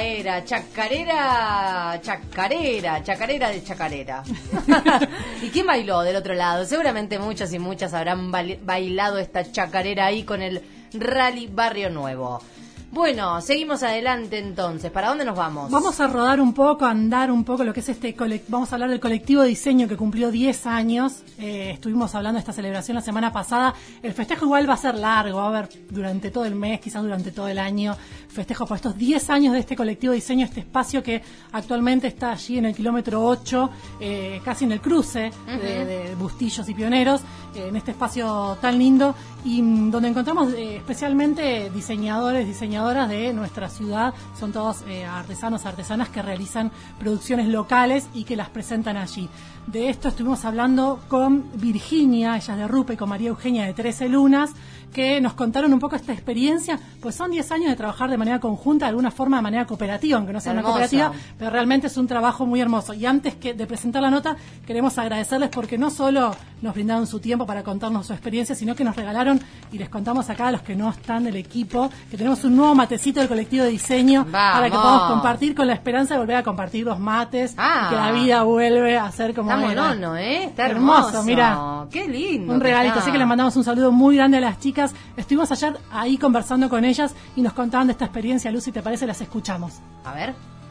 de chacarera. ¿Y quién bailó del otro lado? Seguramente muchos y muchas habrán bailado esta chacarera ahí con el Rally Barrio Nuevo. Bueno, seguimos adelante entonces. ¿Para dónde nos vamos? Vamos a rodar un poco, a andar un poco lo que es vamos a hablar del colectivo de diseño que cumplió 10 años. Estuvimos hablando de esta celebración la semana pasada. El festejo igual va a ser largo, va a haber durante todo el mes, quizás durante todo el año, festejo por estos 10 años de este colectivo de diseño, este espacio que actualmente está allí en el kilómetro 8, casi en el cruce de Bustillos y Pioneros, en este espacio tan lindo, y donde encontramos especialmente diseñadoras de nuestra ciudad. Son todos artesanos, artesanas que realizan producciones locales y que las presentan allí. De esto estuvimos hablando con Virginia, ella es de Rupa, y con María Eugenia de 13 Lunas, que nos contaron un poco esta experiencia. Pues son 10 años de trabajar de manera conjunta, de alguna forma de manera cooperativa, aunque no sea hermoso. Una cooperativa, pero realmente es un trabajo muy hermoso. Y antes de presentar la nota, queremos agradecerles porque no solo nos brindaron su tiempo para contarnos su experiencia, sino que nos regalaron, y les contamos acá a los que no están del equipo, que tenemos un nuevo matecito del colectivo de diseño. ¡Vamos! Para que podamos compartir, con la esperanza de volver a compartir los mates, que la vida vuelve a ser como está era. monono, Está hermoso, mira. Qué lindo. Un regalito, así que les mandamos un saludo muy grande a las chicas. Estuvimos ayer ahí conversando con ellas y nos contaban de esta experiencia. Lucy, ¿te parece? Las escuchamos. A ver.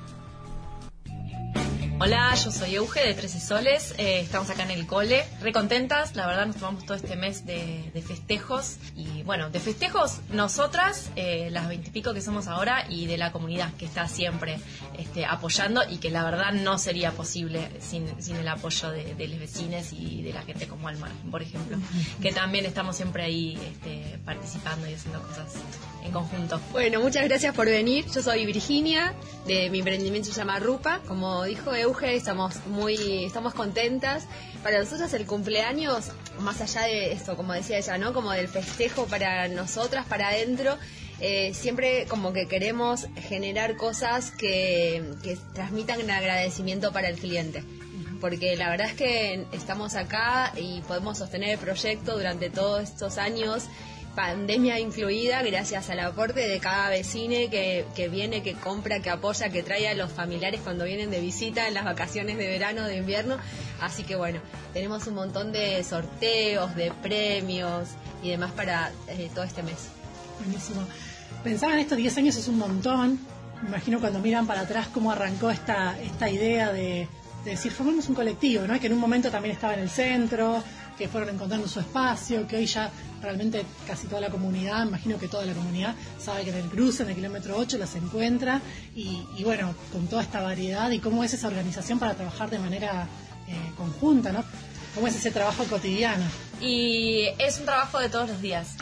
Hola, yo soy Euge de 13 Soles, estamos acá en el cole, re contentas, la verdad nos tomamos todo este mes de festejos, y bueno, de festejos nosotras, las 20 y pico que somos ahora, y de la comunidad que está siempre apoyando, y que la verdad no sería posible sin el apoyo de los vecinos y de la gente como Al Margen, por ejemplo, que también estamos siempre ahí participando y haciendo cosas en conjunto. Bueno, muchas gracias por venir. Yo soy Virginia, de mi emprendimiento se llama Rupa. Como dijo Euge, estamos contentas. Para nosotros el cumpleaños, más allá de esto, como decía ella, ¿no? Como del festejo para nosotras, para adentro, siempre como que queremos generar cosas que transmitan un agradecimiento para el cliente. Porque la verdad es que estamos acá y podemos sostener el proyecto durante todos estos años, pandemia incluida, gracias al aporte de cada vecine que viene, que compra, que apoya, que trae a los familiares cuando vienen de visita en las vacaciones de verano, de invierno. Así que bueno, tenemos un montón de sorteos, de premios y demás para todo este mes. Buenísimo. Pensaba en estos 10 años, es un montón. Me imagino cuando miran para atrás cómo arrancó esta idea de decir, formamos un colectivo, ¿no? Que en un momento también estaba en el centro, que fueron encontrando su espacio, que hoy ya realmente casi toda la comunidad, imagino que toda la comunidad sabe que en el cruce, en el kilómetro 8, las encuentra, y bueno, con toda esta variedad, y cómo es esa organización para trabajar de manera conjunta, ¿no? ¿Cómo es ese trabajo cotidiano? Y es un trabajo de todos los días.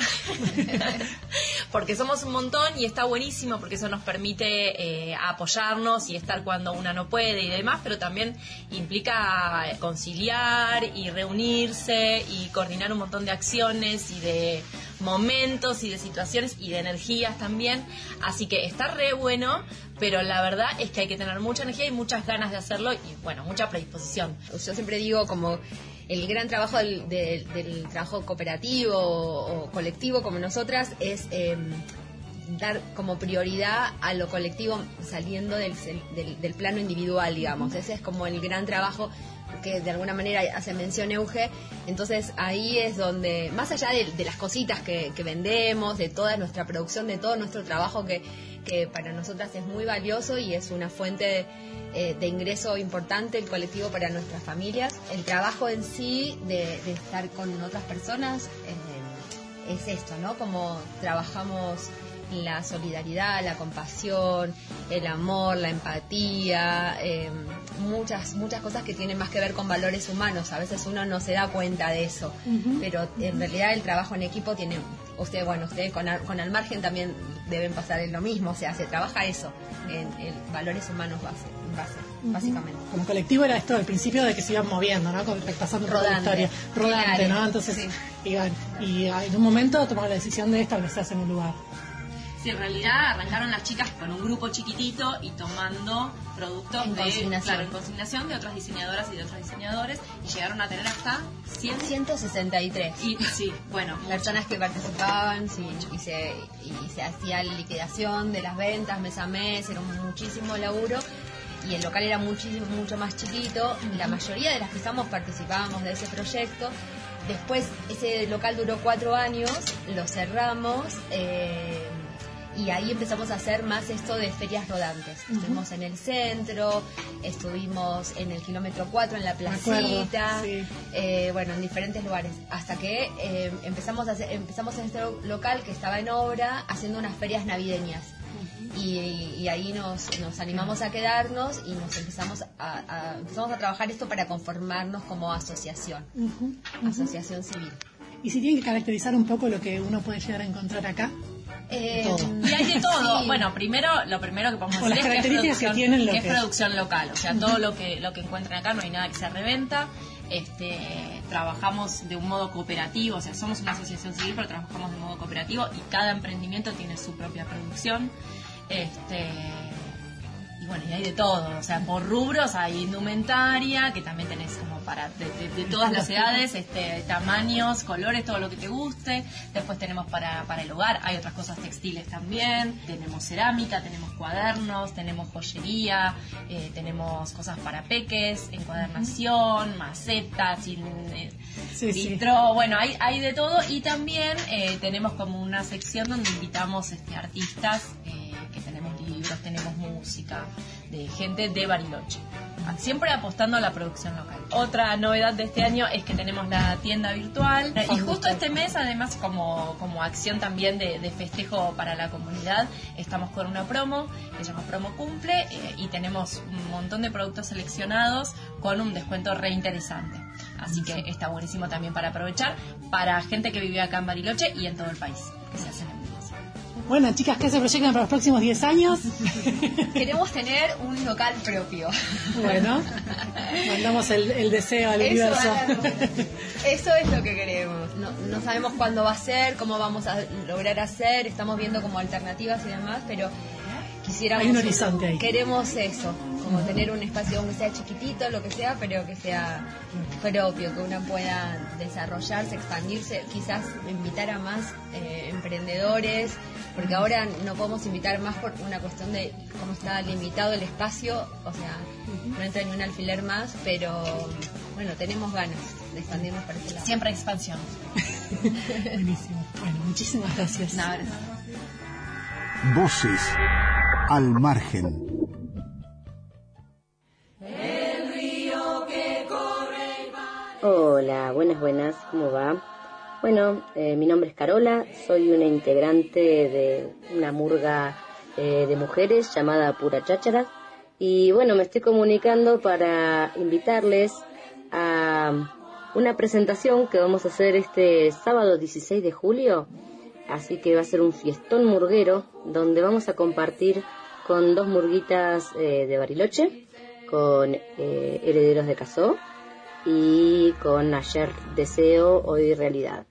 Porque somos un montón y está buenísimo porque eso nos permite apoyarnos y estar cuando una no puede y demás, pero también implica conciliar y reunirse y coordinar un montón de acciones y de momentos y de situaciones y de energías también. Así que está re bueno, pero la verdad es que hay que tener mucha energía y muchas ganas de hacerlo y bueno, mucha predisposición. Yo siempre digo como el gran trabajo del trabajo cooperativo o colectivo como nosotras es dar como prioridad a lo colectivo saliendo del plano individual, digamos. Ese es como el gran trabajo que de alguna manera hace mención Euge. Entonces ahí es donde, más allá de las cositas que vendemos, de toda nuestra producción, de todo nuestro trabajo que para nosotras es muy valioso y es una fuente de ingreso importante el colectivo para nuestras familias. El trabajo en sí de estar con otras personas es esto, ¿no? Como trabajamos la solidaridad, la compasión, el amor, la empatía, muchas cosas que tienen más que ver con valores humanos. A veces uno no se da cuenta de eso, pero en realidad el trabajo en equipo tiene, ustedes con Al Margen también deben pasar en lo mismo, o sea, se trabaja eso, en valores humanos básicamente. Como colectivo era esto al principio de que se iban moviendo, ¿no? Pasando por la historia, rodante, ¿no? Entonces sí. iban, y en un momento tomaron la decisión de establecerse en un lugar. Sí, en realidad arrancaron las chicas con un grupo chiquitito y tomando productos en consignación de otras diseñadoras y de otros diseñadores, y llegaron a tener hasta 163 y sí, bueno, personas que participaban, sí, y se hacía la liquidación de las ventas mes a mes, era muchísimo laburo. Y el local era mucho más chiquito. La mayoría de las que participábamos de ese proyecto. Después ese local duró 4 años, lo cerramos y ahí empezamos a hacer más esto de ferias rodantes. Estuvimos en el centro, estuvimos en el kilómetro 4 en la placita, bueno, en diferentes lugares, hasta que empezamos en este local que estaba en obra haciendo unas ferias navideñas. Y ahí nos animamos a quedarnos y nos empezamos a trabajar esto para conformarnos como asociación, asociación civil. ¿Y si tienen que caracterizar un poco lo que uno puede llegar a encontrar acá? Y hay de todo. Sí. Bueno, lo primero que podemos decir es que es producción local. O sea, todo lo que encuentran acá, no hay nada que se reventa. Trabajamos de un modo cooperativo, o sea, somos una asociación civil, pero trabajamos de modo cooperativo y cada emprendimiento tiene su propia producción. Y bueno, y hay de todo, o sea, por rubros hay indumentaria, que también tenés como para de todas las edades, tamaños, colores, todo lo que te guste. Después tenemos para el hogar, hay otras cosas textiles también, tenemos cerámica, tenemos cuadernos, tenemos joyería, tenemos cosas para peques, encuadernación, macetas, vitro, bueno, hay de todo. Y también tenemos como una sección donde invitamos artistas, que tenemos libros, tenemos música, de gente de Bariloche, siempre apostando a la producción local. Otra novedad de este año es que tenemos la tienda virtual, y justo este mes, además, como acción también de festejo para la comunidad, estamos con una promo que se llama Promo Cumple, y tenemos un montón de productos seleccionados con un descuento re interesante. Así que está buenísimo también para aprovechar para gente que vive acá en Bariloche y en todo el país, que se hacen envíos. Bueno, chicas, ¿qué se proyectan para los próximos 10 años? Queremos tener un local propio. Bueno, mandamos el deseo al universo. Eso es lo que queremos. No sabemos cuándo va a ser, cómo vamos a lograr hacer, estamos viendo como alternativas y demás, pero quisiéramos... Hay un horizonte ahí. Queremos eso, como tener un espacio aunque sea chiquitito, lo que sea, pero que sea propio, que uno pueda desarrollarse, expandirse, quizás invitar a más emprendedores, porque ahora no podemos invitar más por una cuestión de cómo está limitado el espacio, o sea, no entra ni un alfiler más, pero bueno, tenemos ganas de expandirnos para ese lado. Siempre expansión. Buenísimo. Bueno, muchísimas gracias. Voces al margen. Hola, buenas, ¿cómo va? Bueno, mi nombre es Carola, soy una integrante de una murga de mujeres llamada Pura Cháchara, y bueno, me estoy comunicando para invitarles a una presentación que vamos a hacer este sábado 16 de julio, así que va a ser un fiestón murguero donde vamos a compartir con dos murguitas de Bariloche, con Herederos de Casó y con Ayer Deseo, Hoy Realidad.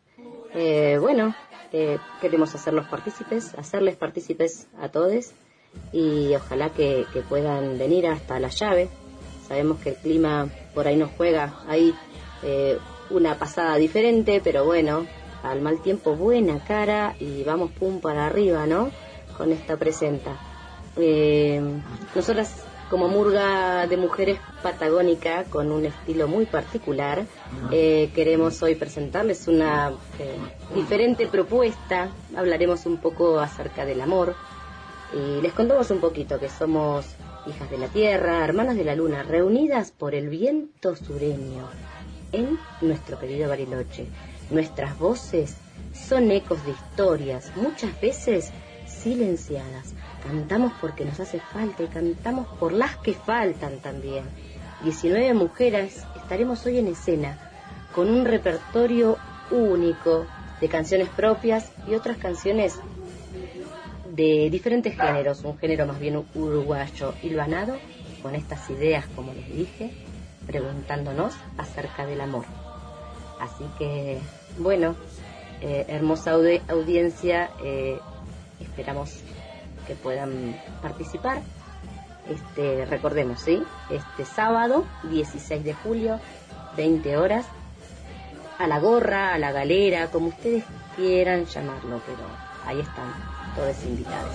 Queremos hacerles partícipes a todos, y ojalá que puedan venir hasta La Llave. Sabemos que el clima por ahí nos juega ahí una pasada diferente, pero bueno, al mal tiempo buena cara y vamos pum para arriba, ¿no? Con esta presenta. Nosotras, como murga de mujeres patagónica con un estilo muy particular, queremos hoy presentarles una diferente propuesta. Hablaremos un poco acerca del amor y les contamos un poquito que somos hijas de la tierra, hermanas de la luna, reunidas por el viento sureño en nuestro querido Bariloche. Nuestras voces son ecos de historias, muchas veces silenciadas. Cantamos porque nos hace falta y cantamos por las que faltan también. 19 mujeres estaremos hoy en escena con un repertorio único de canciones propias y otras canciones de diferentes géneros, un género más bien uruguayo hilvanado, con estas ideas, como les dije, preguntándonos acerca del amor. Así que, bueno, hermosa audiencia, esperamos que puedan participar. Recordemos, ¿sí? Este sábado 16 de julio, 20 horas, a la gorra, a la galera, como ustedes quieran llamarlo, pero ahí están todos invitados.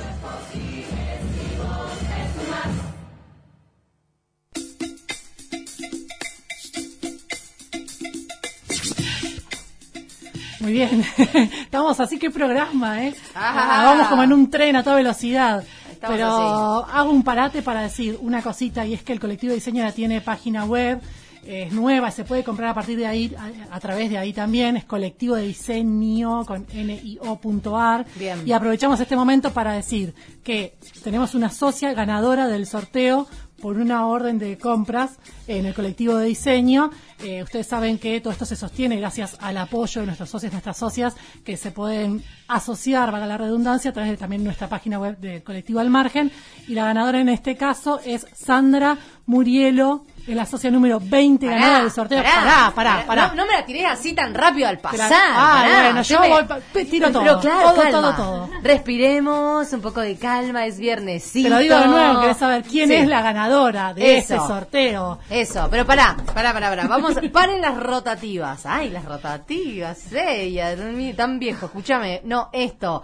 Muy bien. Estamos así, que programa, vamos como en un tren a toda velocidad. Pero así. Hago un parate para decir una cosita, y es que el colectivo de diseño ya tiene página web, es nueva, se puede comprar a partir de ahí, a través de ahí también, es colectivo de diseño con NIO.ar. Bien. Y aprovechamos este momento para decir que tenemos una socia ganadora del sorteo por una orden de compras en el colectivo de diseño. Ustedes saben que todo esto se sostiene gracias al apoyo de nuestros socios, nuestras socias, que se pueden asociar, valga la redundancia, a través de también nuestra página web del colectivo Al Margen. Y la ganadora en este caso es Sandra Murielo, es la socia número 20 ganadora del sorteo. Pará. No me la tiré así tan rápido al pasar. Bueno, yo tiro todo. Pero claro, todo. Respiremos, un poco de calma, es viernesito. Te lo digo de nuevo, querés saber quién es la ganadora de este sorteo. Eso, pero pará. Vamos, paren las rotativas. Ay, las rotativas, tan viejo, escúchame. No, esto.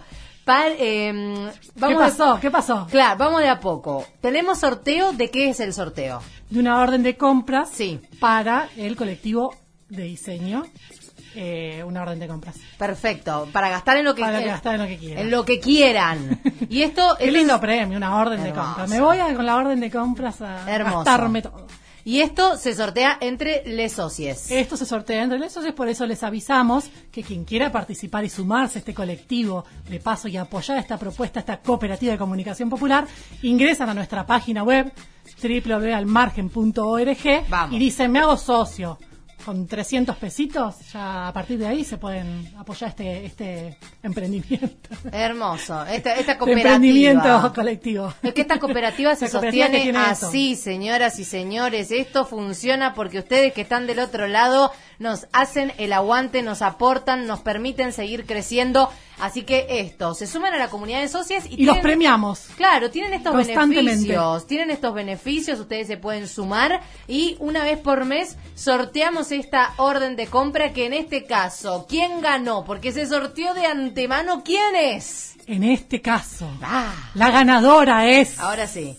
¿Qué pasó? Claro, vamos de a poco. Tenemos sorteo. ¿De qué es el sorteo? De una orden de compras, sí, para el colectivo de diseño. Una orden de compras. Perfecto, para gastar en lo que quieran. En lo que quieran. Y esto Qué lindo premio, una orden de compras. Me voy con la orden de compras a gastarme todo. Y esto se sortea entre les socies. Esto se sortea entre les socies, por eso les avisamos que quien quiera participar y sumarse a este colectivo de paso y apoyar esta propuesta, esta cooperativa de comunicación popular, ingresan a nuestra página web www.almargen.org y dicen, me hago socio. Con 300 pesitos, ya a partir de ahí se pueden apoyar este emprendimiento. Hermoso, esta cooperativa. Emprendimiento colectivo. Es que esta cooperativa se sostiene así, señoras y señores. Esto funciona porque ustedes que están del otro lado nos hacen el aguante, nos aportan, nos permiten seguir creciendo. Así que se suman a la comunidad de socios y los premiamos. Claro, tienen estos beneficios, ustedes se pueden sumar y una vez por mes sorteamos esta orden de compra, que en este caso, ¿quién ganó? Porque se sorteó de antemano. ¿Quién es? En este caso, la ganadora es... Ahora sí.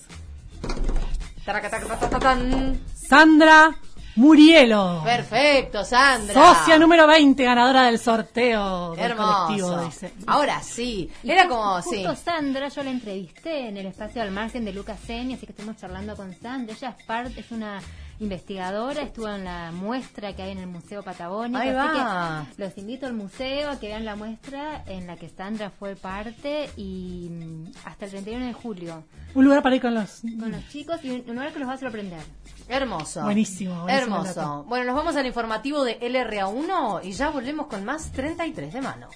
Sandra Murielo. Perfecto, Sandra. Socia número 20, ganadora del sorteo del colectivo. Dice. Ahora sí. Era como, justo Sandra, yo la entrevisté en el espacio Al Margen de Lucas Seni, así que estuvimos charlando con Sandra. Ella es una investigadora, estuvo en la muestra que hay en el Museo Patagónico. Así que los invito al museo a que vean la muestra en la que Sandra fue parte, y hasta el 31 de julio. Un lugar para ir con los chicos, y un lugar que los va a sorprender. Hermoso. Buenísimo. Hermoso. Bueno, nos vamos al informativo de LRA1 y ya volvemos con más 33 de mano.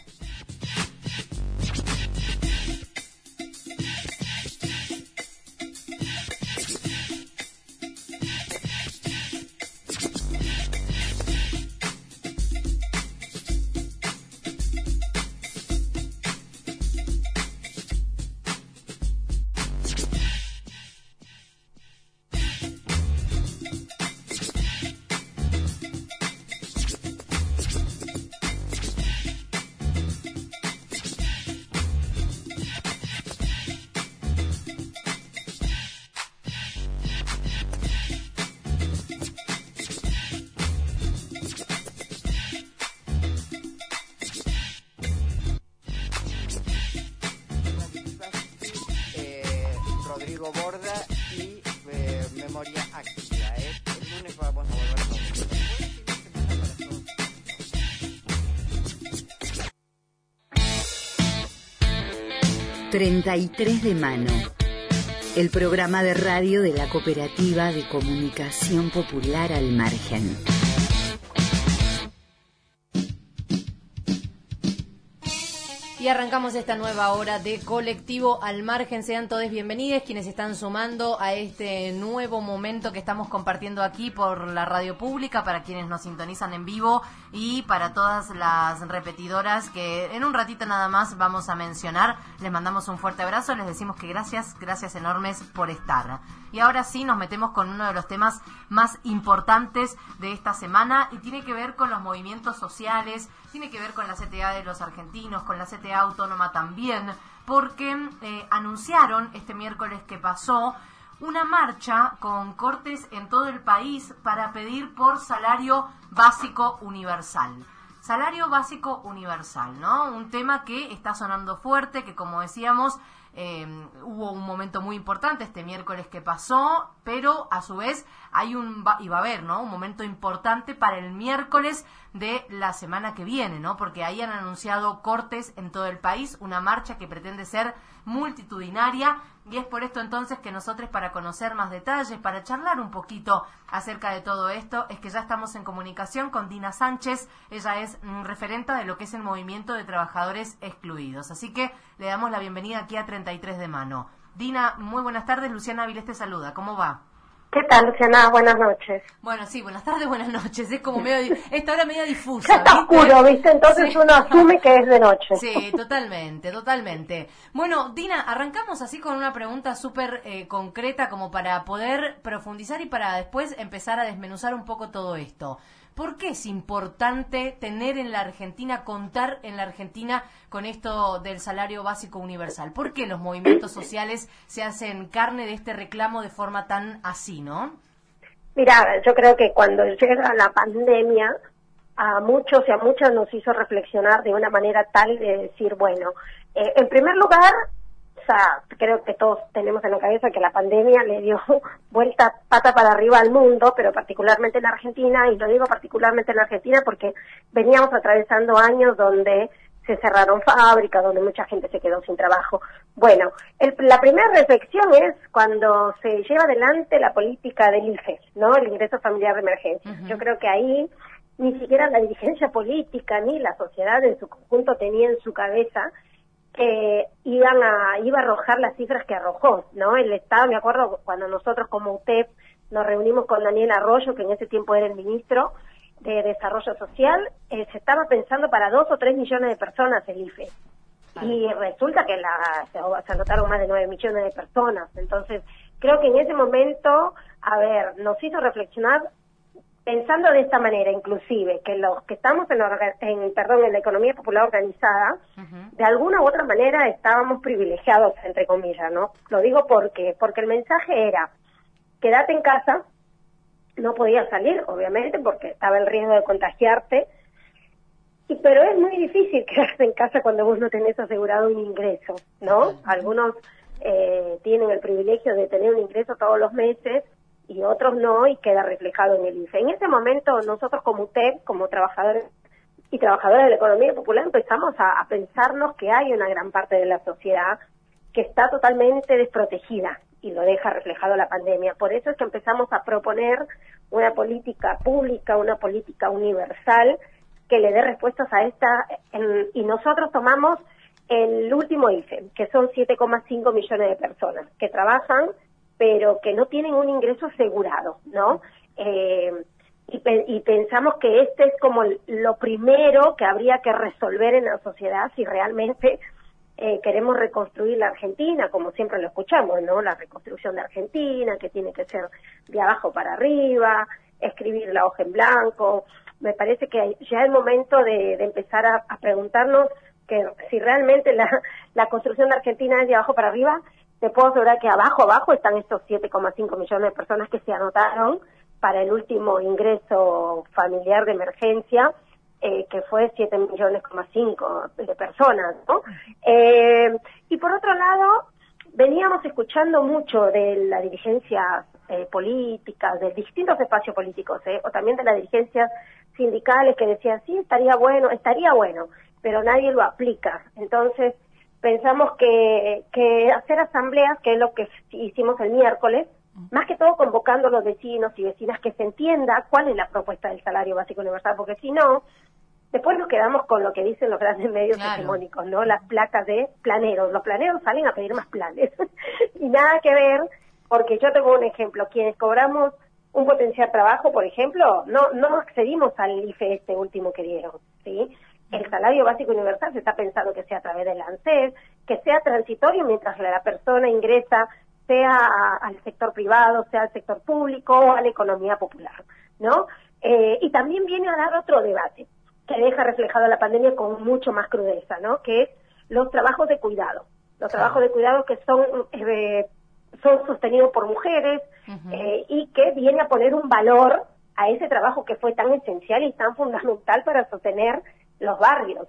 Borda y memoria activa. El lunes vamos a volver con 33 de mano. El programa de radio de la Cooperativa de Comunicación Popular Al Margen. Y arrancamos esta nueva hora de Colectivo Al Margen. Sean todos bienvenidos quienes están sumando a este nuevo momento que estamos compartiendo aquí por la radio pública, para quienes nos sintonizan en vivo y para todas las repetidoras que en un ratito nada más vamos a mencionar. Les mandamos un fuerte abrazo, les decimos que gracias enormes por estar. Y ahora sí nos metemos con uno de los temas más importantes de esta semana, y tiene que ver con los movimientos sociales, tiene que ver con la CTA de los argentinos, con la CTA autónoma también, porque anunciaron este miércoles que pasó una marcha con cortes en todo el país para pedir por salario básico universal. Salario básico universal, ¿no? Un tema que está sonando fuerte, que como decíamos, hubo un momento muy importante este miércoles que pasó, pero a su vez va a haber, ¿no? Un momento importante para el miércoles de la semana que viene, ¿no? Porque ahí han anunciado cortes en todo el país, una marcha que pretende ser multitudinaria, y es por esto entonces que nosotros, para conocer más detalles, para charlar un poquito acerca de todo esto, es que ya estamos en comunicación con Dina Sánchez. Ella es referenta de lo que es el movimiento de trabajadores excluidos, así que le damos la bienvenida aquí a 33 de Mano. Dina, muy buenas tardes. Luciana Avilés te saluda, ¿cómo va? ¿Qué tal, Luciana? Buenas noches. Bueno, sí, buenas tardes, buenas noches. Es como esta hora medio difusa. Ya está oscuro, ¿viste? Entonces sí. Uno asume que es de noche. Sí, totalmente. Bueno, Dina, arrancamos así con una pregunta súper concreta como para poder profundizar y para después empezar a desmenuzar un poco todo esto. ¿Por qué es importante tener en la Argentina, contar en la Argentina con esto del salario básico universal? ¿Por qué los movimientos sociales se hacen carne de este reclamo de forma tan así, no? Mira, yo creo que cuando llega la pandemia, a muchos y a muchas nos hizo reflexionar de una manera tal de decir, bueno, en primer lugar, creo que todos tenemos en la cabeza que la pandemia le dio vuelta pata para arriba al mundo, pero particularmente en Argentina, y lo digo particularmente en Argentina porque veníamos atravesando años donde se cerraron fábricas, donde mucha gente se quedó sin trabajo. Bueno, la primera reflexión es cuando se lleva adelante la política del IFE, ¿no? El ingreso familiar de emergencia. Yo creo que ahí ni siquiera la dirigencia política ni la sociedad en su conjunto tenía en su cabeza que iba a arrojar las cifras que arrojó, ¿no? El Estado, me acuerdo cuando nosotros como UTEP nos reunimos con Daniel Arroyo, que en ese tiempo era el ministro de Desarrollo Social, se estaba pensando para 2 o 3 millones de personas el IFE. Y resulta que se anotaron más de 9 millones de personas. Entonces, creo que en ese momento, nos hizo reflexionar pensando de esta manera, inclusive, que los que estamos en la economía popular organizada, de alguna u otra manera estábamos privilegiados, entre comillas, ¿no? Lo digo porque el mensaje era, quédate en casa, no podías salir, obviamente, porque estaba el riesgo de contagiarte, pero es muy difícil quedarse en casa cuando vos no tenés asegurado un ingreso, ¿no? Algunos tienen el privilegio de tener un ingreso todos los meses, y otros no, y queda reflejado en el IFE. En ese momento, nosotros como UTEP, como trabajadores y trabajadoras de la economía popular, empezamos a pensarnos que hay una gran parte de la sociedad que está totalmente desprotegida, y lo deja reflejado la pandemia. Por eso es que empezamos a proponer una política pública, una política universal, que le dé respuestas a esta, y nosotros tomamos el último IFE, que son 7,5 millones de personas que trabajan, pero que no tienen un ingreso asegurado, ¿no? Y pensamos que este es como lo primero que habría que resolver en la sociedad si realmente queremos reconstruir la Argentina, como siempre lo escuchamos, ¿no? La reconstrucción de Argentina, que tiene que ser de abajo para arriba, escribir la hoja en blanco. Me parece que ya es el momento de empezar a preguntarnos que si realmente la construcción de Argentina es de abajo para arriba. Te puedo asegurar que abajo están estos 7,5 millones de personas que se anotaron para el último ingreso familiar de emergencia, que fue 7,5 millones de personas, ¿no? Y por otro lado, veníamos escuchando mucho de la dirigencia política, de distintos espacios políticos, o también de las dirigencias sindicales que decían, sí, estaría bueno, pero nadie lo aplica. Entonces, pensamos que hacer asambleas, que es lo que hicimos el miércoles, más que todo convocando a los vecinos y vecinas que se entienda cuál es la propuesta del salario básico universal, porque si no, después nos quedamos con lo que dicen los grandes medios hegemónicos, ¿no? Las placas de planeros. Los planeros salen a pedir más planes. Y nada que ver, porque yo tengo un ejemplo. Quienes cobramos un potencial trabajo, por ejemplo, no accedimos al IFE este último que dieron, ¿sí? El salario básico universal se está pensando que sea a través del ANSES, que sea transitorio mientras la persona ingresa, sea al sector privado, sea al sector público o a la economía popular, ¿no? Y también viene a dar otro debate que deja reflejado la pandemia con mucho más crudeza, ¿no? Que es los trabajos de cuidado. Los trabajos de cuidado que son sostenidos por mujeres y que viene a poner un valor a ese trabajo que fue tan esencial y tan fundamental para sostener los barrios.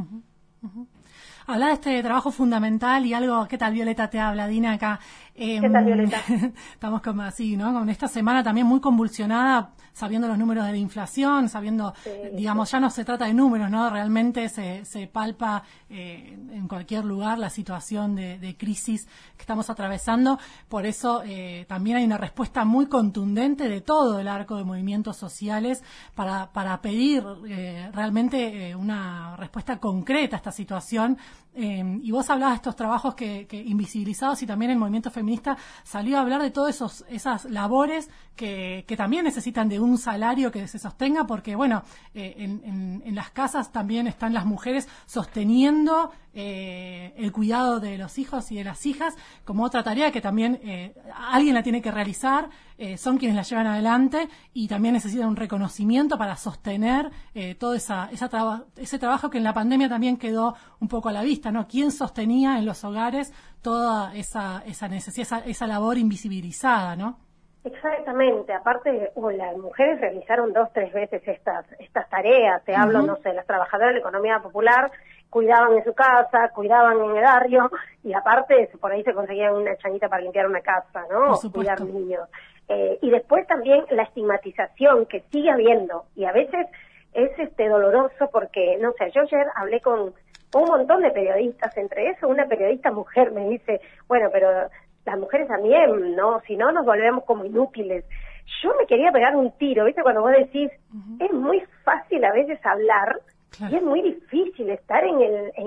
Habla de este trabajo fundamental y algo. ¿Qué tal, Violeta? Te habla Dina acá. ¿Qué tal, Violeta? Estamos como así, ¿no? Con esta semana también muy convulsionada, sabiendo los números de la inflación, sabiendo, digamos, ya no se trata de números, ¿no? Realmente se palpa en cualquier lugar la situación de crisis que estamos atravesando. Por eso también hay una respuesta muy contundente de todo el arco de movimientos sociales para pedir realmente una respuesta concreta a esta situación. Y vos hablabas de estos trabajos que invisibilizados, y también el movimiento feminista salió a hablar de todas esas labores que también necesitan de un salario que se sostenga, porque bueno, en las casas también están las mujeres sosteniendo el cuidado de los hijos y de las hijas como otra tarea que también alguien la tiene que realizar, son quienes la llevan adelante, y también necesitan un reconocimiento para sostener todo ese trabajo que en la pandemia también quedó un poco a la vista, ¿no? ¿Quién sostenía en los hogares toda esa necesidad, esa labor invisibilizada, ¿no? Exactamente, aparte las mujeres realizaron 2-3 veces estas tareas, te hablo, no sé, las trabajadoras de la economía popular cuidaban en su casa, cuidaban en el barrio, y aparte por ahí se conseguían una changuita para limpiar una casa, ¿no? O cuidar niños. Y después también la estigmatización que sigue habiendo, y a veces es doloroso porque, no sé, yo ayer hablé con un montón de periodistas, entre eso una periodista mujer me dice, bueno, pero las mujeres también, ¿no? Si no, nos volvemos como inútiles. Yo me quería pegar un tiro, ¿viste? Cuando vos decís, es muy fácil a veces hablar, claro, y es muy difícil estar en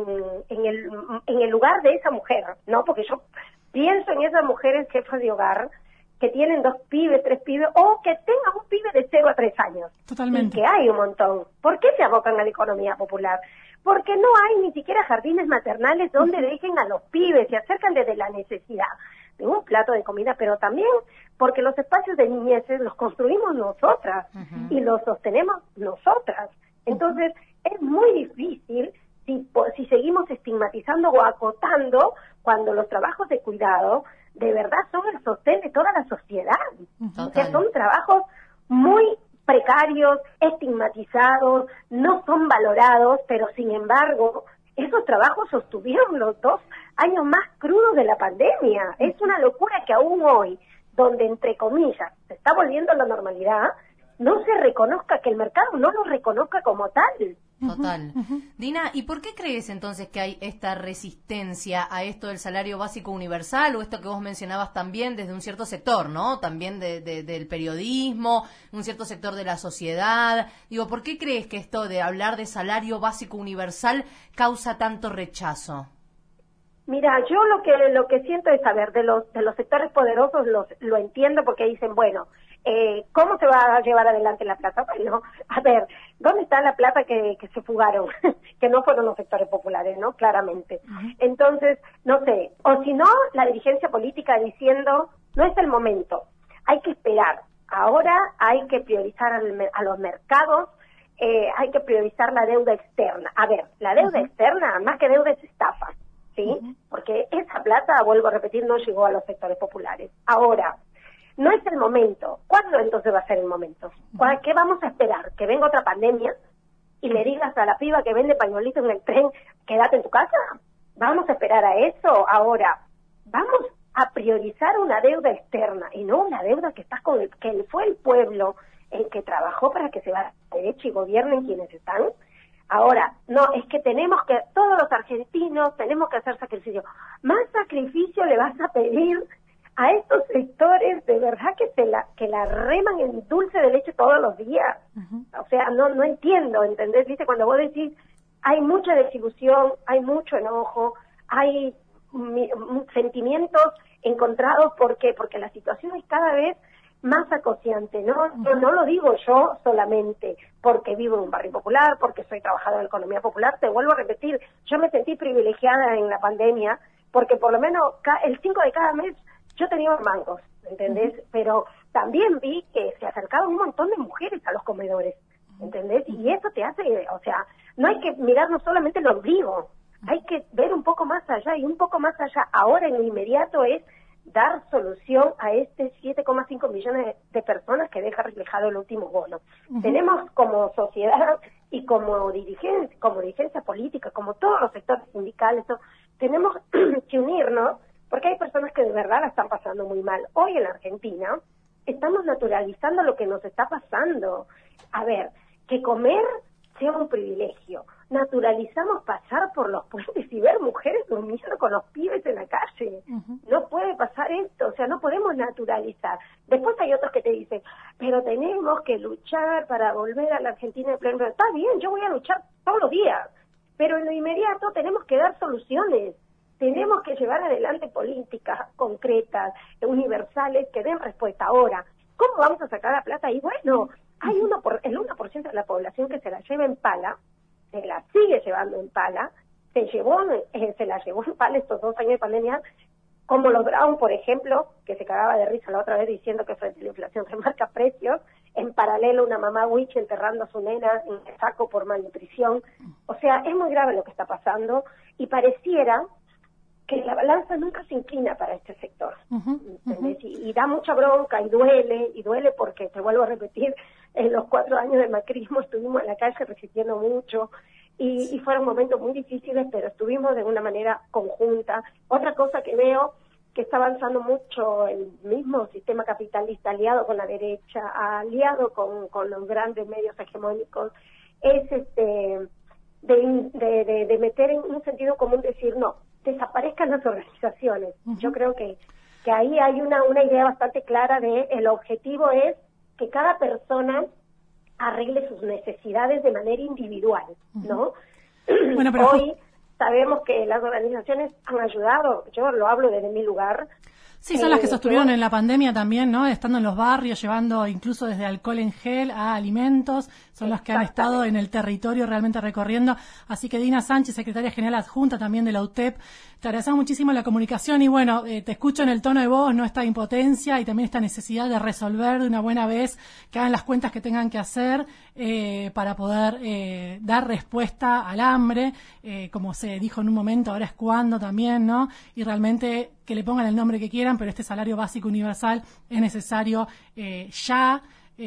el lugar de esa mujer, ¿no? Porque yo pienso en esas mujeres jefas de hogar que tienen 2 pibes, 3 pibes, o que tengan un pibe de 0 a 3 años. Totalmente. Y que hay un montón. ¿Por qué se abocan a la economía popular? Porque no hay ni siquiera jardines maternales donde dejen a los pibes, se acercan desde la necesidad de un plato de comida, pero también porque los espacios de niñeces los construimos nosotras y los sostenemos nosotras. Entonces, es muy difícil si seguimos estigmatizando o acotando cuando los trabajos de cuidado de verdad son el sostén de toda la sociedad. Total. O sea, son trabajos muy precarios, estigmatizados, no son valorados, pero sin embargo, esos trabajos sostuvieron los 2 años más crudos de la pandemia. Es una locura que aún hoy, donde entre comillas se está volviendo a la normalidad, no se reconozca, que el mercado no lo reconozca como tal. Total. Dina, ¿y por qué crees entonces que hay esta resistencia a esto del salario básico universal, o esto que vos mencionabas también desde un cierto sector, ¿no? También del periodismo, un cierto sector de la sociedad. Digo, ¿por qué crees que esto de hablar de salario básico universal causa tanto rechazo? Mira, yo lo que siento es, a ver, de los sectores poderosos lo entiendo, porque dicen, bueno, ¿cómo se va a llevar adelante la plata? Bueno, a ver, ¿dónde está la plata que se fugaron? Que no fueron los sectores populares, ¿no? Claramente. Entonces, no sé, o si no, la dirigencia política diciendo, no es el momento, hay que esperar. Ahora hay que priorizar a los mercados, hay que priorizar la deuda externa. A ver, la deuda externa, más que deuda, es estafa, ¿sí? Porque esa plata, vuelvo a repetir, no llegó a los sectores populares. Ahora, no es el momento. ¿Cuándo entonces va a ser el momento? ¿Qué vamos a esperar? ¿Que venga otra pandemia y le digas a la piba que vende pañuelitos en el tren, quédate en tu casa? ¿Vamos a esperar a eso? Ahora, vamos a priorizar una deuda externa y no una deuda que está que fue el pueblo el que trabajó para que se vaya a derecho y gobiernen quienes están. Ahora, no, es que todos los argentinos tenemos que hacer sacrificio. Más sacrificio le vas a pedir a estos sectores, de verdad, que la reman en dulce de leche todos los días. O sea, no entiendo, ¿entendés? Dice, cuando vos decís, hay mucha desilusión, hay mucho enojo, hay sentimientos encontrados, ¿por qué? Porque la situación es cada vez más acuciante, ¿no? No lo digo yo solamente porque vivo en un barrio popular, porque soy trabajadora de la economía popular, te vuelvo a repetir, yo me sentí privilegiada en la pandemia, porque por lo menos el 5 de cada mes yo tenía mangos, ¿entendés? Pero también vi que se acercaban un montón de mujeres a los comedores, ¿entendés? Y eso te hace, o sea, no hay que mirarnos solamente el ombligo, hay que ver un poco más allá, y un poco más allá ahora en lo inmediato es dar solución a este 7,5 millones de personas que deja reflejado el último bono. Tenemos como sociedad y como dirigencia política, como todos los sectores sindicales, tenemos que unirnos, porque hay personas que de verdad la están pasando muy mal. Hoy en la Argentina estamos naturalizando lo que nos está pasando. A ver, que comer sea un privilegio. Naturalizamos pasar por los puentes y ver mujeres durmiendo con los pibes en la calle. No puede pasar esto, o sea, no podemos naturalizar. Después hay otros que te dicen, pero tenemos que luchar para volver a la Argentina de pleno. Está bien, yo voy a luchar todos los días, pero en lo inmediato tenemos que dar soluciones. Tenemos que llevar adelante políticas concretas, universales, que den respuesta. Ahora, ¿cómo vamos a sacar la plata? Y bueno, hay el 1% de la población que se la lleva en pala, se la sigue llevando en pala, se la llevó en pala estos 2 años de pandemia, como los Brown, por ejemplo, que se cagaba de risa la otra vez diciendo que frente a la inflación se marca precios, en paralelo una mamá witch enterrando a su nena en el saco por malnutrición. O sea, es muy grave lo que está pasando y pareciera que la balanza nunca se inclina para este sector. Y da mucha bronca y duele porque, te vuelvo a repetir, en los 4 años de macrismo estuvimos en la calle resistiendo mucho y fueron momentos muy difíciles, pero estuvimos de una manera conjunta. Otra cosa que veo que está avanzando mucho el mismo sistema capitalista aliado con la derecha, aliado con los grandes medios hegemónicos, es de meter en un sentido común, decir no, desaparezcan las organizaciones. Yo creo que ahí hay una idea bastante clara de el objetivo es que cada persona arregle sus necesidades de manera individual, ¿no? Bueno, pero hoy sabemos que las organizaciones han ayudado, yo lo hablo desde mi lugar. Sí, son las que sostuvieron en la pandemia también, ¿no? Estando en los barrios, llevando incluso desde alcohol en gel a alimentos, son las que han estado en el territorio realmente recorriendo. Así que Dina Sánchez, secretaria general adjunta también de la UTEP, te agradecemos muchísimo la comunicación y bueno, te escucho en el tono de voz, ¿no? Esta impotencia y también esta necesidad de resolver de una buena vez, que hagan las cuentas que tengan que hacer para poder dar respuesta al hambre, como se dijo en un momento, ahora es cuando también, ¿no? Y realmente que le pongan el nombre que quieran, pero este salario básico universal es necesario ya.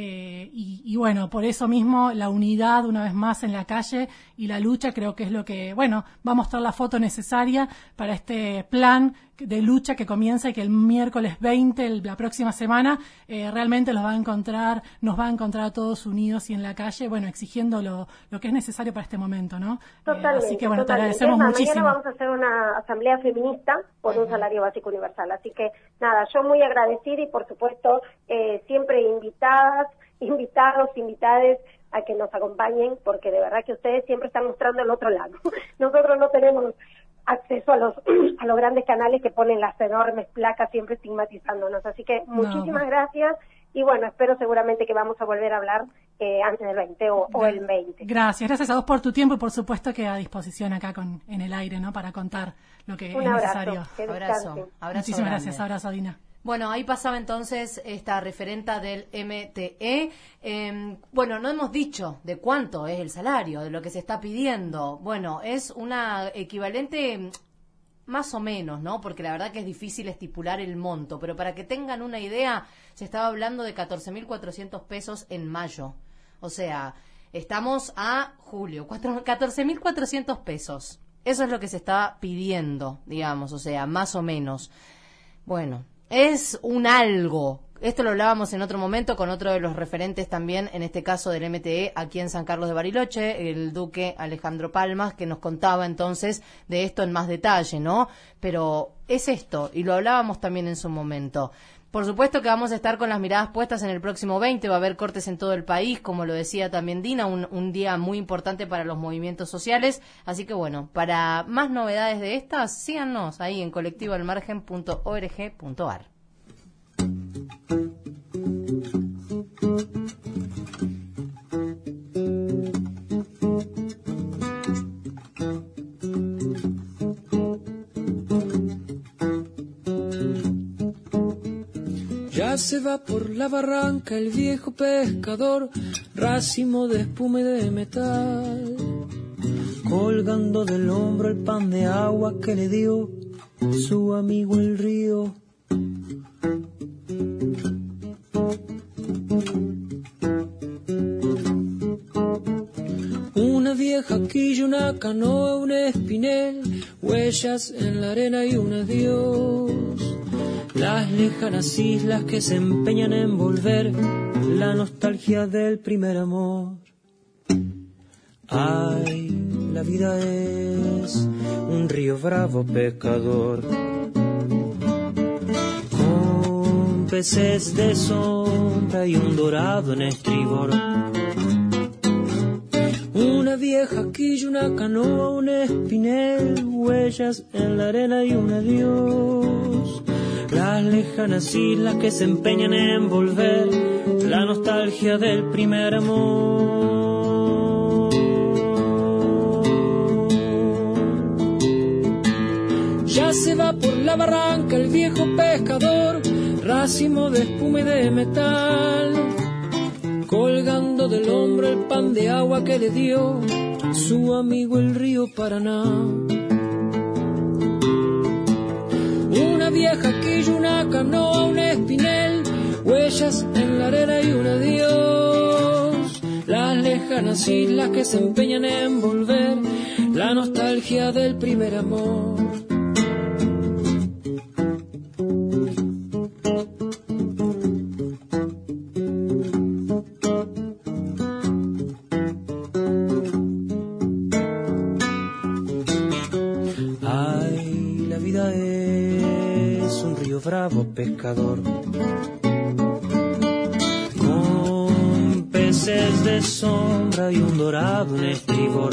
Y bueno, por eso mismo la unidad una vez más en la calle y la lucha creo que es lo que, bueno, va a mostrar la foto necesaria para este plan de lucha que comienza y que el miércoles 20, la próxima semana, realmente nos va a encontrar a todos unidos y en la calle, bueno, exigiendo lo que es necesario para este momento, ¿no? Totalmente. Así que bueno, totalmente. te agradecemos muchísimo. Mañana vamos a hacer una asamblea feminista por un salario básico universal. Así que nada, yo muy agradecida y por supuesto siempre invitados, invitades a que nos acompañen, porque de verdad que ustedes siempre están mostrando el otro lado. Nosotros no tenemos acceso a los grandes canales que ponen las enormes placas siempre estigmatizándonos. Así que muchísimas gracias y bueno, espero seguramente que vamos a volver a hablar antes del 20 o el 20. Gracias a vos por tu tiempo y por supuesto que a disposición acá en el aire, ¿no? Para contar lo que es necesario. Abrazo. Muchísimas gracias. Abrazo, Dina. Bueno, ahí pasaba entonces esta referenta del MTE. Bueno, no hemos dicho de cuánto es el salario, de lo que se está pidiendo. Bueno, es una equivalente más o menos, ¿no? Porque la verdad que es difícil estipular el monto, pero para que tengan una idea, se estaba hablando de 14.400 pesos en mayo. O sea, estamos a julio, 14.400 pesos. Eso es lo que se está pidiendo, digamos, o sea, más o menos. Bueno, es un algo. Esto lo hablábamos en otro momento con otro de los referentes también, en este caso del MTE, aquí en San Carlos de Bariloche, el duque Alejandro Palmas, que nos contaba entonces de esto en más detalle, ¿no? Pero es esto, y lo hablábamos también en su momento. Por supuesto que vamos a estar con las miradas puestas en el próximo 20, va a haber cortes en todo el país, como lo decía también Dina, un día muy importante para los movimientos sociales, así que bueno, para más novedades de estas, síganos ahí en colectivoalmargen.org.ar. Ya se va por la barranca el viejo pescador, racimo de espuma y de metal, colgando del hombro el pan de agua que le dio su amigo el río. Una vieja quilla, una canoa, un espinel, huellas en la arena y un adiós. Las lejanas islas que se empeñan en volver, la nostalgia del primer amor. Ay, la vida es un río bravo pescador, con peces de sombra y un dorado en estribor. Una vieja quilla, una canoa, un espinel, huellas en la arena y un adiós. Las lejanas islas que se empeñan en volver, la nostalgia del primer amor. Ya se va por la barranca el viejo pescador, racimo de espuma y de metal, colgando del hombro el pan de agua que le dio su amigo el río Paraná. Una vieja quilla, una canoa, un espinel, huellas en la arena y un adiós. Las lejanas islas que se empeñan en volver, la nostalgia del primer amor. Bravo pescador, con peces de sombra y un dorado en estribor.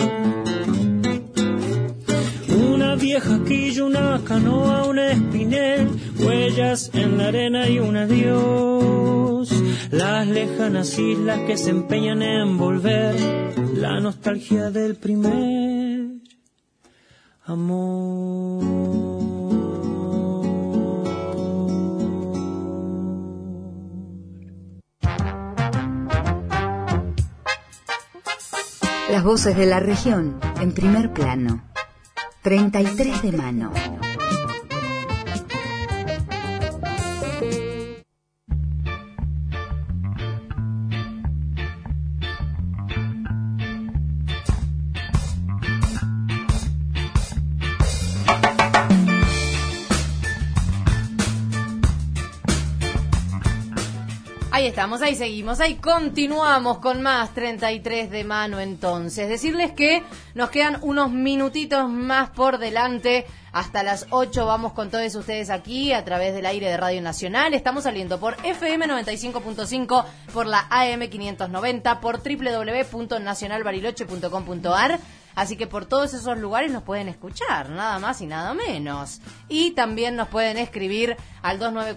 Una vieja quilla, una canoa, un espinel, huellas en la arena y un adiós. Las lejanas islas que se empeñan en volver, la nostalgia del primer amor. Las voces de la región en primer plano. 33 de mano. Ahí estamos, ahí seguimos, ahí continuamos con más 33 de mano entonces. Decirles que nos quedan unos minutitos más por delante. Hasta las 8 vamos con todos ustedes aquí a través del aire de Radio Nacional. Estamos saliendo por FM 95.5, por la AM 590, por www.nacionalbariloche.com.ar. Así que por todos esos lugares nos pueden escuchar, nada más y nada menos. Y también nos pueden escribir al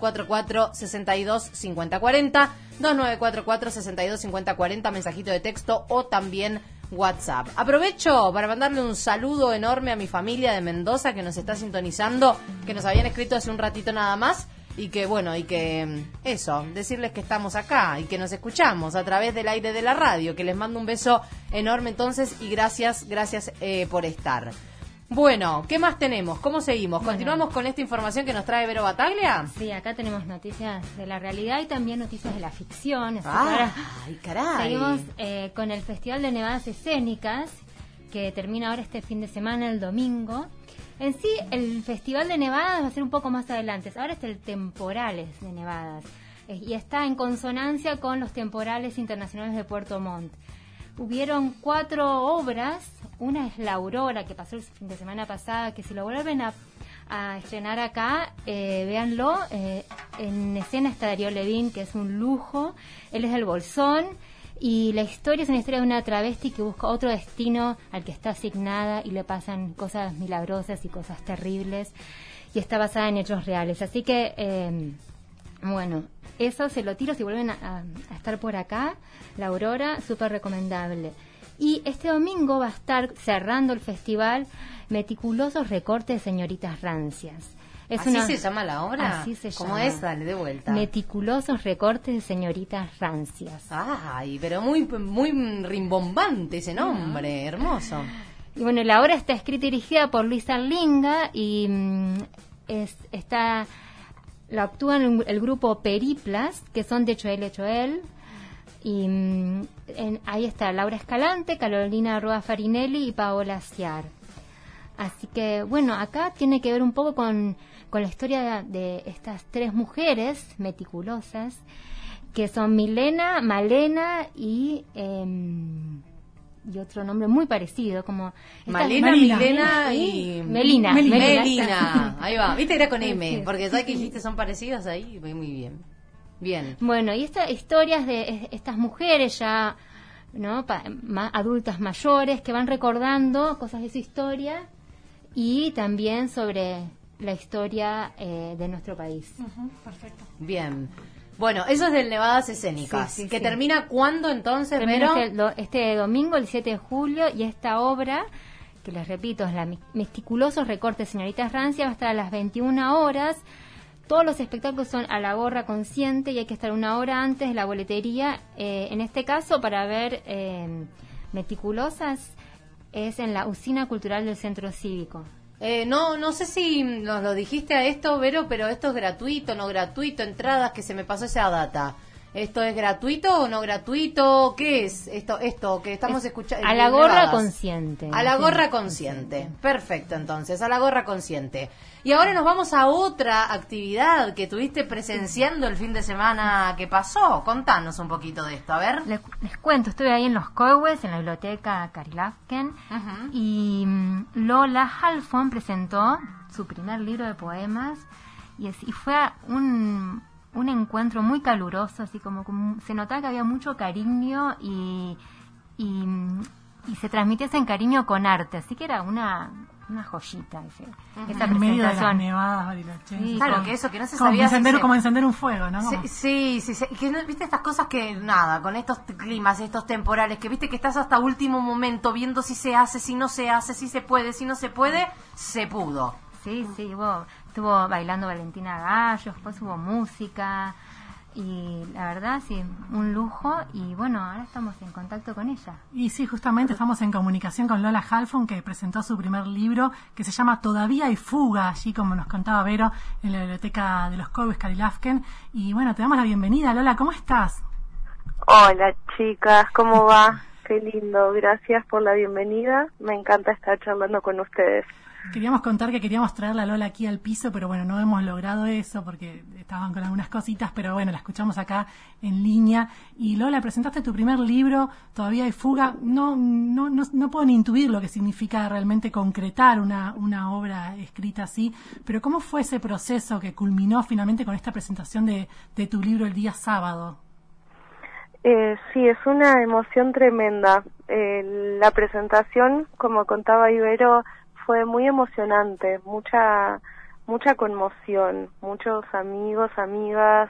2944-625040, 2944-625040, mensajito de texto o también WhatsApp. Aprovecho para mandarle un saludo enorme a mi familia de Mendoza que nos está sintonizando, que nos habían escrito hace un ratito nada más. Y que bueno, y que eso, decirles que estamos acá y que nos escuchamos a través del aire de la radio, que les mando un beso enorme entonces y gracias por estar. Bueno, ¿qué más tenemos? ¿Cómo seguimos? ¿Continuamos con esta información que nos trae Vero Bataglia? Sí, acá tenemos noticias de la realidad y también noticias de la ficción. ¡Ay, caray! Seguimos con el Festival de Nevadas Escénicas, que termina ahora este fin de semana, el domingo. En sí, el Festival de Nevadas va a ser un poco más adelante. Ahora es el Temporales de Nevadas. Y está en consonancia con los Temporales Internacionales de Puerto Montt. Hubieron 4 obras. Una es La Aurora, que pasó el fin de semana pasada, que si lo vuelven a estrenar acá, véanlo. En escena está Darío Levín, que es un lujo. Él es el Bolsón. Y la historia es una historia de una travesti que busca otro destino al que está asignada y le pasan cosas milagrosas y cosas terribles. Y está basada en hechos reales. Así que, bueno, eso se lo tiro si vuelven a estar por acá. La Aurora, súper recomendable. Y este domingo va a estar cerrando el festival Meticulosos Recortes de Señoritas Rancias. ¿Así se llama la obra? Así se llama. ¿Cómo es? Dale, de vuelta. Meticulosos Recortes de Señoritas Rancias. Ay, pero muy rimbombante ese nombre, hermoso. Y bueno, la obra está escrita y dirigida por Luisa Arlinga y la actúan el grupo Periplas, que son de Choel, Y ahí está Laura Escalante, Carolina Roa Farinelli y Paola Ciar. Así que, bueno, acá tiene que ver un poco con la historia de estas 3 mujeres meticulosas, que son Milena, Malena y otro nombre muy parecido, como Malena, Milena y Melina. Ahí va, viste, era con M, porque sabes que dijiste son parecidos ahí, muy bien. Bueno, y estas historias de estas mujeres ya, ¿no? Adultas mayores que van recordando cosas de su historia y también sobre la historia de nuestro país. Perfecto. Bien. Bueno, eso es del Nevadas Escénicas. ¿Que termina cuándo entonces, Vero? Este domingo, el 7 de julio, y esta obra, que les repito, es la Meticulosos Recortes Señoritas Rancia, va a estar a las 21 horas. Todos los espectáculos son a la gorra consciente y hay que estar 1 hora antes de la boletería. En este caso, para ver Meticulosas, es en la Usina Cultural del Centro Cívico. No sé si nos lo dijiste a esto, Vero, pero esto es gratuito, no gratuito, entradas, que se me pasó esa data. ¿Esto es gratuito o no gratuito? ¿Qué es esto que estamos escuchando? A la gorra consciente. A la gorra consciente. Perfecto, entonces, a la gorra consciente. Y ahora nos vamos a otra actividad que estuviste presenciando el fin de semana que pasó. Contanos un poquito de esto, a ver. Les cuento, estuve ahí en Los Coehues, en la biblioteca Carilafken, y Lola Halfon presentó su primer libro de poemas, y fue un encuentro muy caluroso, así como se notaba que había mucho cariño y se transmitía ese cariño con arte, así que era una joyita esa en medio de las presentación. nevadas bariloches. Sí, claro, que no se sabía como encender un fuego, ¿no? Sí, que viste estas cosas que nada, con estos climas, estos temporales, que viste que estás hasta último momento viendo si se hace, si no se hace, si se puede, si no se puede, se pudo. Sí, estuvo bailando Valentina Gallo, después hubo música y la verdad sí, un lujo, y bueno, ahora estamos en contacto con ella. Y sí, justamente estamos en comunicación con Lola Halfon, que presentó su primer libro que se llama Todavía hay fuga, allí como nos contaba Vero, en la biblioteca de Los Coehues Carilafken. Y bueno, te damos la bienvenida. Lola, ¿cómo estás? Hola chicas, ¿cómo va? Qué lindo, gracias por la bienvenida, me encanta estar charlando con ustedes. Queríamos contar que queríamos traer la Lola aquí al piso, pero bueno, no hemos logrado eso porque estaban con algunas cositas, pero bueno, la escuchamos acá en línea. Y Lola, presentaste tu primer libro, Todavía hay fuga. No puedo ni intuir lo que significa realmente concretar una obra escrita así, pero ¿cómo fue ese proceso que culminó finalmente con esta presentación de tu libro el día sábado? Sí, es una emoción tremenda. La presentación, como contaba Ibero, fue muy emocionante, mucha conmoción, muchos amigos, amigas,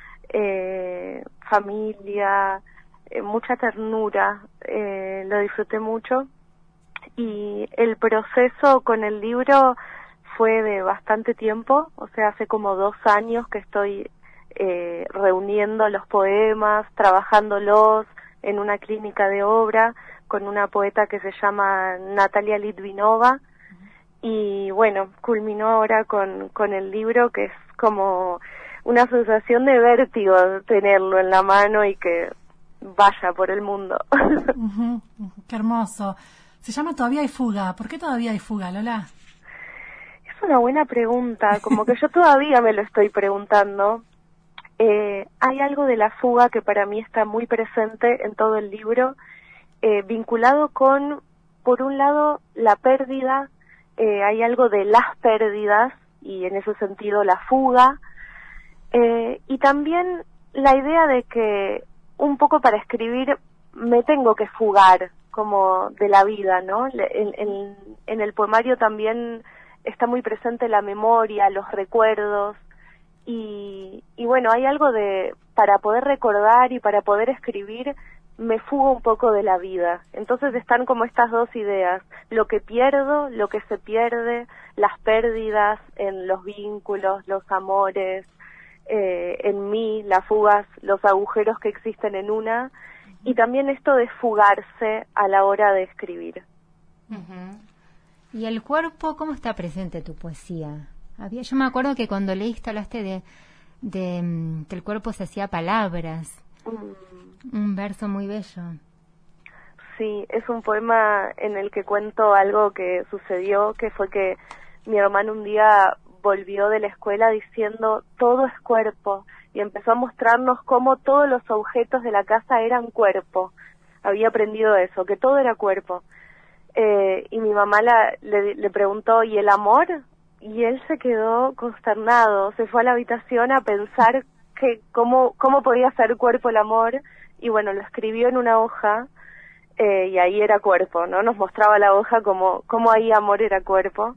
familia, mucha ternura, lo disfruté mucho, y el proceso con el libro fue de bastante tiempo, o sea, hace como 2 años que estoy reuniendo los poemas, trabajándolos en una clínica de obra con una poeta que se llama Natalia Litvinova. Y bueno, culminó ahora con el libro, que es como una sensación de vértigo tenerlo en la mano y que vaya por el mundo. Qué hermoso. Se llama Todavía hay fuga. ¿Por qué todavía hay fuga, Lola? Es una buena pregunta, como que yo todavía me lo estoy preguntando. Hay algo de la fuga que para mí está muy presente en todo el libro, vinculado con, por un lado, la pérdida. Hay algo de las pérdidas y en ese sentido la fuga, y también la idea de que un poco para escribir me tengo que fugar como de la vida, ¿no? En el poemario también está muy presente la memoria, los recuerdos, y bueno, hay algo de, para poder recordar y para poder escribir, me fugo un poco de la vida. Entonces están como estas dos ideas, lo que pierdo, lo que se pierde, las pérdidas en los vínculos, los amores, en mí, las fugas, los agujeros que existen en una, y también esto de fugarse a la hora de escribir. ¿Y el cuerpo, cómo está presente tu poesía? Yo me acuerdo que cuando leíste hablaste de que el cuerpo se hacía palabras. Un verso muy bello. Sí, es un poema en el que cuento algo que sucedió, que fue que mi hermano un día volvió de la escuela diciendo todo es cuerpo, y empezó a mostrarnos cómo todos los objetos de la casa eran cuerpo. Había aprendido eso, que todo era cuerpo. Y mi mamá le preguntó, ¿y el amor? Y él se quedó consternado, se fue a la habitación a pensar que cómo podía ser cuerpo el amor, y bueno, lo escribió en una hoja, y ahí era cuerpo, ¿no? Nos mostraba la hoja como ahí amor era cuerpo.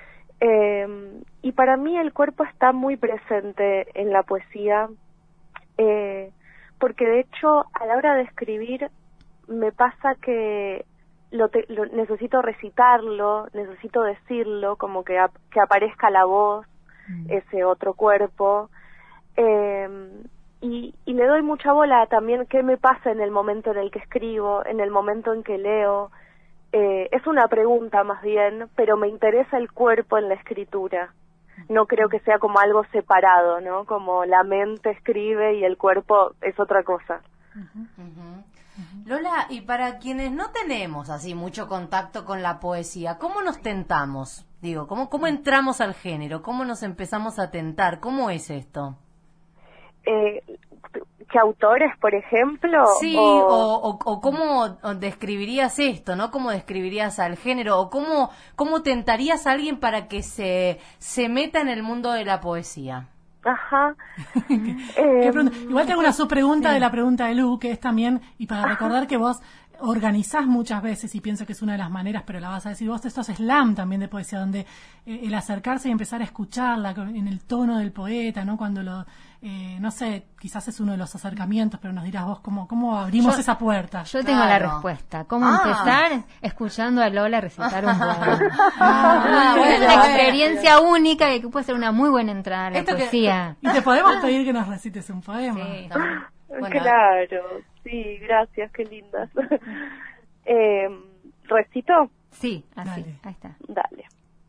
Y para mí el cuerpo está muy presente en la poesía, porque de hecho a la hora de escribir me pasa que lo necesito recitarlo, necesito decirlo, como que aparezca la voz, ese otro cuerpo, y le doy mucha bola también qué me pasa en el momento en el que escribo, en el momento en que leo. Es una pregunta más bien, pero me interesa el cuerpo en la escritura. No creo que sea como algo separado, ¿no? Como la mente escribe y el cuerpo es otra cosa. Lola, y para quienes no tenemos así mucho contacto con la poesía, ¿cómo nos tentamos? Digo, ¿cómo entramos al género? ¿Cómo nos empezamos a tentar? ¿Cómo es esto? ¿Qué autores, por ejemplo? Sí, o cómo describirías esto, ¿no? ¿Cómo describirías al género? ¿O cómo tentarías a alguien para que se meta en el mundo de la poesía? Ajá. Igual tengo una subpregunta de la pregunta de Lu, que es también, y para recordar que vos organizás muchas veces, y pienso que es una de las maneras, pero la vas a decir vos, esto es slam también de poesía, donde el acercarse y empezar a escucharla en el tono del poeta, ¿no? Cuando no sé, quizás es uno de los acercamientos, pero nos dirás vos cómo abrimos esa puerta. Yo tengo la respuesta. ¿Cómo empezar? Escuchando a Lola recitar un poema. Es una experiencia única y que puede ser una muy buena entrada a la poesía. Y te podemos pedir que nos recites un poema. Sí, claro, sí, gracias, qué lindas. ¿Recito? Sí, así, Dale. ahí está. Dale.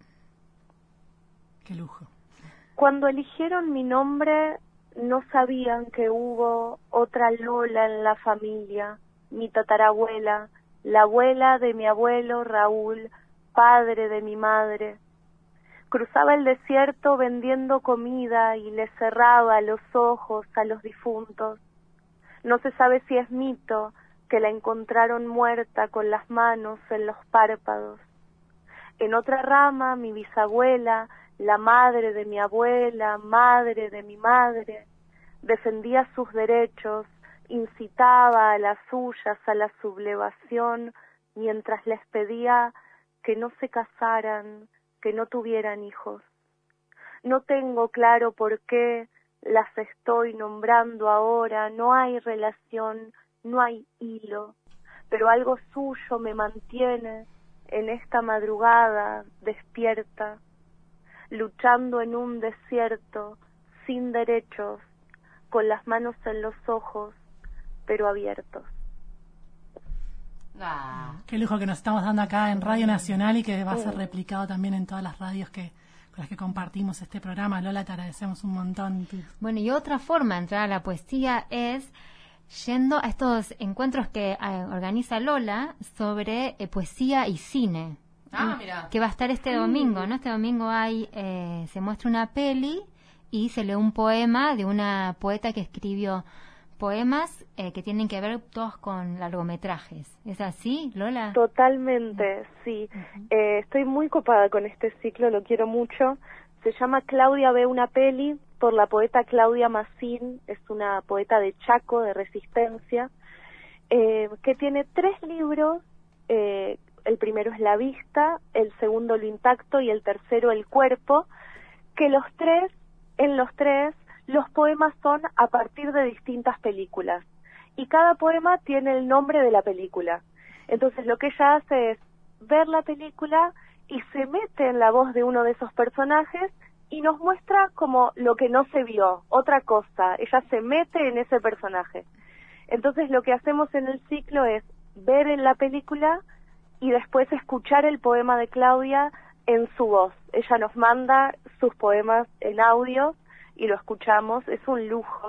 Qué lujo. Cuando eligieron mi nombre, no sabían que hubo otra Lola en la familia, mi tatarabuela, la abuela de mi abuelo Raúl, padre de mi madre. Cruzaba el desierto vendiendo comida y le cerraba los ojos a los difuntos. No se sabe si es mito que la encontraron muerta con las manos en los párpados. En otra rama, mi bisabuela, la madre de mi abuela, madre de mi madre, defendía sus derechos, incitaba a las suyas a la sublevación, mientras les pedía que no se casaran, que no tuvieran hijos. No tengo claro por qué las estoy nombrando ahora, no hay relación, no hay hilo, pero algo suyo me mantiene en esta madrugada despierta, luchando en un desierto, sin derechos, con las manos en los ojos, pero abiertos. Qué lujo que nos estamos dando acá en Radio Nacional y que va a ser replicado también en todas las radios con las que compartimos este programa. Lola, te agradecemos un montón. Bueno, y otra forma de entrar a la poesía es yendo a estos encuentros que organiza Lola sobre poesía y cine. Mira. Que va a estar este domingo, ¿no? Este domingo se muestra una peli y se lee un poema de una poeta que escribió poemas que tienen que ver todos con largometrajes. ¿Es así, Lola? Totalmente, sí. Estoy muy copada con este ciclo, lo quiero mucho. Se llama Claudia ve una peli, por la poeta Claudia Massín, es una poeta de Chaco, de Resistencia, que tiene 3 libros. El primero es La vista, el segundo Lo intacto y el tercero El cuerpo, que en los tres los poemas son a partir de distintas películas y cada poema tiene el nombre de la película. Entonces lo que ella hace es ver la película y se mete en la voz de uno de esos personajes y nos muestra como lo que no se vio, otra cosa. Ella se mete en ese personaje. Entonces lo que hacemos en el ciclo es ver en la película y después escuchar el poema de Claudia en su voz. Ella nos manda sus poemas en audio y lo escuchamos, es un lujo.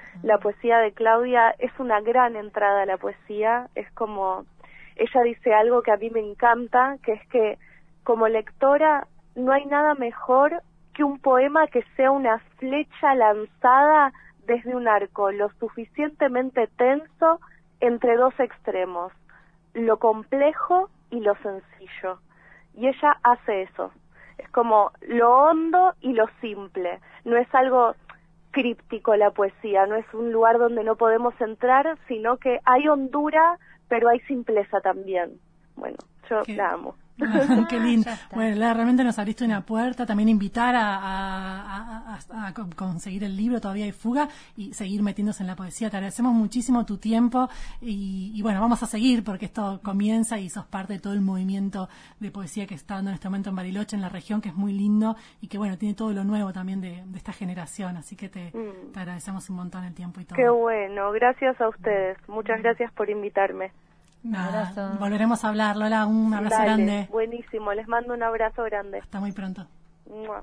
La poesía de Claudia es una gran entrada a la poesía, es como, ella dice algo que a mí me encanta, que es que como lectora no hay nada mejor que un poema que sea una flecha lanzada desde un arco lo suficientemente tenso entre dos extremos, lo complejo y lo sencillo. Y ella hace eso. Es como lo hondo y lo simple. No es algo críptico la poesía, no es un lugar donde no podemos entrar, sino que hay hondura, pero hay simpleza también. Bueno, yo la amo. Qué lindo. Bueno, realmente nos abriste una puerta, también invitar a conseguir el libro Todavía hay fuga y seguir metiéndose en la poesía. Te agradecemos muchísimo tu tiempo y bueno, vamos a seguir porque esto comienza y sos parte de todo el movimiento de poesía que está dando en este momento en Bariloche, en la región, que es muy lindo y que bueno, tiene todo lo nuevo también de esta generación, así que te agradecemos un montón el tiempo y todo. Qué bueno, gracias a ustedes, muchas gracias por invitarme. Un abrazo. Volveremos a hablar, Lola, un abrazo grande. Buenísimo, les mando un abrazo grande. Hasta muy pronto. ¡Mua!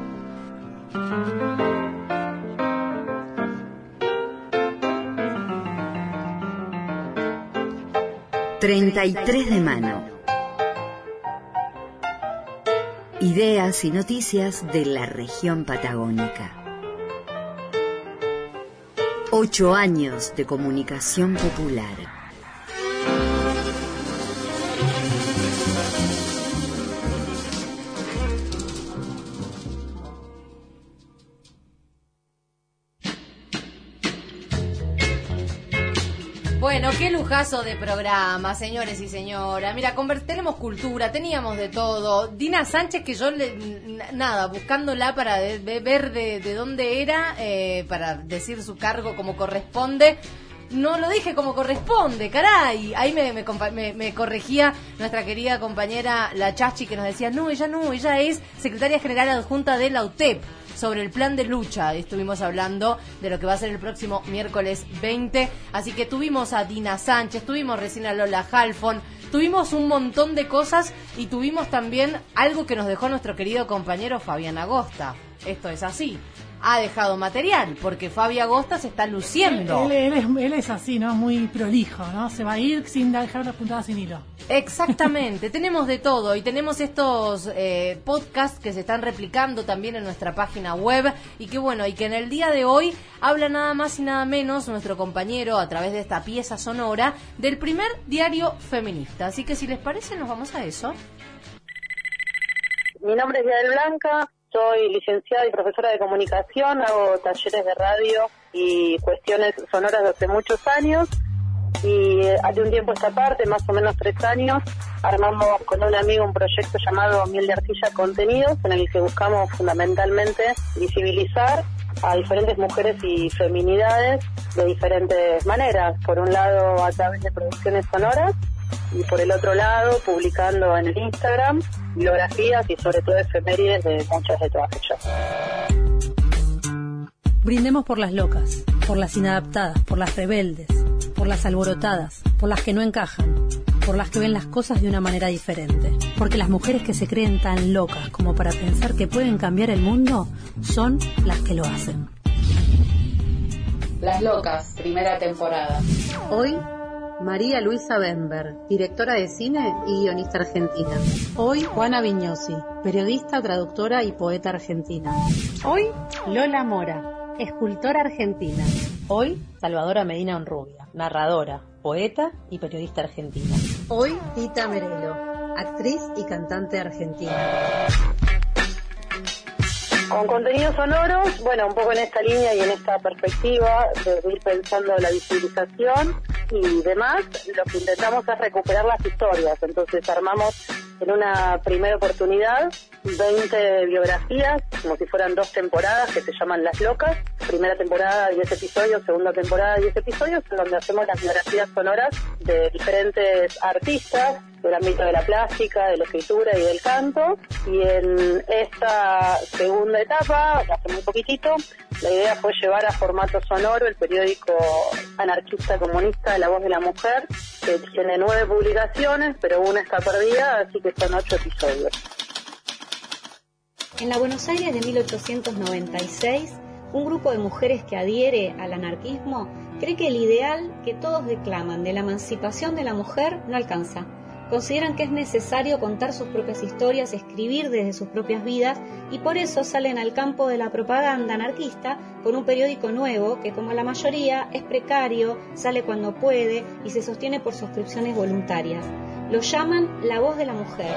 33 de mano. Ideas y noticias de la región patagónica. 8 años de comunicación popular. Bueno, qué lujazo de programa, señores y señoras. Mira, tenemos cultura, teníamos de todo. Dina Sánchez, que yo, buscándola para ver de dónde era, para decir su cargo como corresponde. No lo dije como corresponde, caray. Ahí me corregía nuestra querida compañera La Chachi, que nos decía, ella es secretaria general adjunta de la UTEP. Sobre el plan de lucha, estuvimos hablando de lo que va a ser el próximo miércoles 20, así que tuvimos a Dina Sánchez, tuvimos recién a Lola Halfon, tuvimos un montón de cosas y tuvimos también algo que nos dejó nuestro querido compañero Fabián Agosta. Esto es así. Ha dejado material, porque Fabi Agosta se está luciendo. Él es así, ¿no? Muy prolijo, ¿no? Se va a ir sin dejar una puntada sin hilo. Exactamente, tenemos de todo y tenemos estos podcasts que se están replicando también en nuestra página web y que en el día de hoy habla nada más y nada menos nuestro compañero a través de esta pieza sonora del primer diario feminista. Así que si les parece nos vamos a eso. Mi nombre es Yael Blanca. Soy licenciada y profesora de comunicación, hago talleres de radio y cuestiones sonoras de hace muchos años y hace un tiempo esta parte, más o menos 3 años, armamos con un amigo un proyecto llamado Miel de Arcilla Contenidos, en el que buscamos fundamentalmente visibilizar a diferentes mujeres y feminidades de diferentes maneras. Por un lado, a través de producciones sonoras, y por el otro lado publicando en el Instagram biografías y sobre todo efemérides de muchas de todas ellas. Brindemos por las locas, por las inadaptadas, por las rebeldes, por las alborotadas, por las que no encajan, por las que ven las cosas de una manera diferente. Porque las mujeres que se creen tan locas como para pensar que pueden cambiar el mundo son las que lo hacen. Las Locas, primera temporada. Hoy, María Luisa Bember, directora de cine y guionista argentina. Hoy, Juana Vignosi, periodista, traductora y poeta argentina. Hoy, Lola Mora, escultora argentina. Hoy, Salvadora Medina Onrubia, narradora, poeta y periodista argentina. Hoy, Tita Merelo, actriz y cantante argentina. Con contenidos sonoros, un poco en esta línea y en esta perspectiva de ir pensando la visibilización y demás, lo que intentamos es recuperar las historias. Entonces armamos en una primera oportunidad 20 biografías, como si fueran 2 temporadas que se llaman Las Locas. Primera temporada 10 episodios, segunda temporada 10 episodios, en donde hacemos las biografías sonoras de diferentes artistas del ámbito de la plástica, de la escritura y del canto. Y en esta segunda etapa, hace muy poquitito, la idea fue llevar a formato sonoro el periódico anarquista comunista La Voz de la Mujer, que tiene 9 publicaciones, pero una está perdida, así que son 8 episodios. En la Buenos Aires de 1896 un grupo de mujeres que adhiere al anarquismo cree que el ideal que todos declaman de la emancipación de la mujer no alcanza. Consideran que es necesario contar sus propias historias, escribir desde sus propias vidas, y por eso salen al campo de la propaganda anarquista con un periódico nuevo que, como la mayoría, es precario, sale cuando puede y se sostiene por suscripciones voluntarias. Lo llaman La Voz de la Mujer.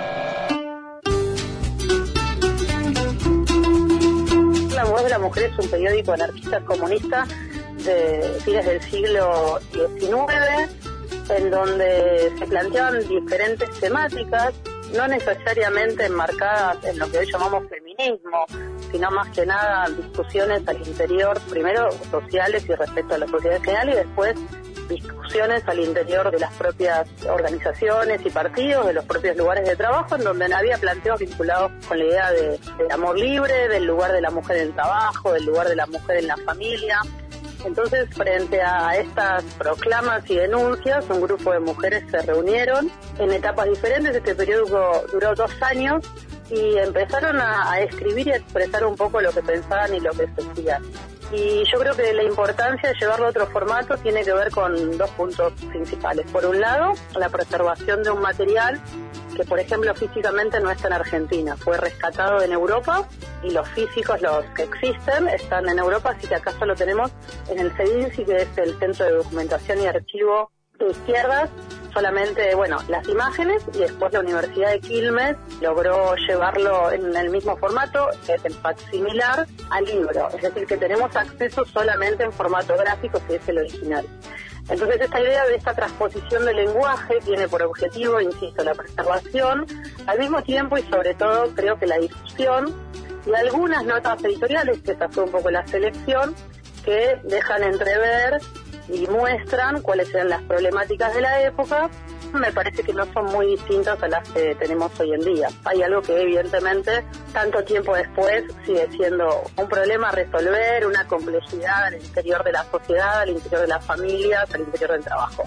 La Voz de la Mujer es un periódico anarquista comunista de fines del siglo XIX, en donde se planteaban diferentes temáticas, no necesariamente enmarcadas en lo que hoy llamamos feminismo, sino más que nada discusiones al interior, primero sociales y respecto a la sociedad en general, y después discusiones al interior de las propias organizaciones y partidos, de los propios lugares de trabajo, en donde había planteos vinculados con la idea del amor libre, del lugar de la mujer en el trabajo, del lugar de la mujer en la familia. Entonces, frente a estas proclamas y denuncias, un grupo de mujeres se reunieron en etapas diferentes. Este periódico duró 2 años y empezaron a escribir y a expresar un poco lo que pensaban y lo que sentían. Y yo creo que la importancia de llevarlo a otro formato tiene que ver con 2 puntos principales. Por un lado, la preservación de un material que, por ejemplo, físicamente no está en Argentina. Fue rescatado en Europa y los físicos, los que existen, están en Europa, así que acá solo tenemos en el CEDINSI, que es el Centro de Documentación y Archivo de Izquierdas, solamente, las imágenes, y después la Universidad de Quilmes logró llevarlo en el mismo formato, que es el facsimilar, al libro. Es decir, que tenemos acceso solamente en formato gráfico, que es el original. Entonces, esta idea de esta transposición del lenguaje tiene por objetivo, insisto, la preservación, al mismo tiempo y sobre todo creo que la difusión y algunas notas editoriales, que esa fue un poco la selección, que dejan entrever y muestran cuáles eran las problemáticas de la época. Me parece que no son muy distintas a las que tenemos hoy en día. Hay algo que evidentemente, tanto tiempo después, sigue siendo un problema a resolver, una complejidad al interior de la sociedad, al interior de las familias, al interior del trabajo.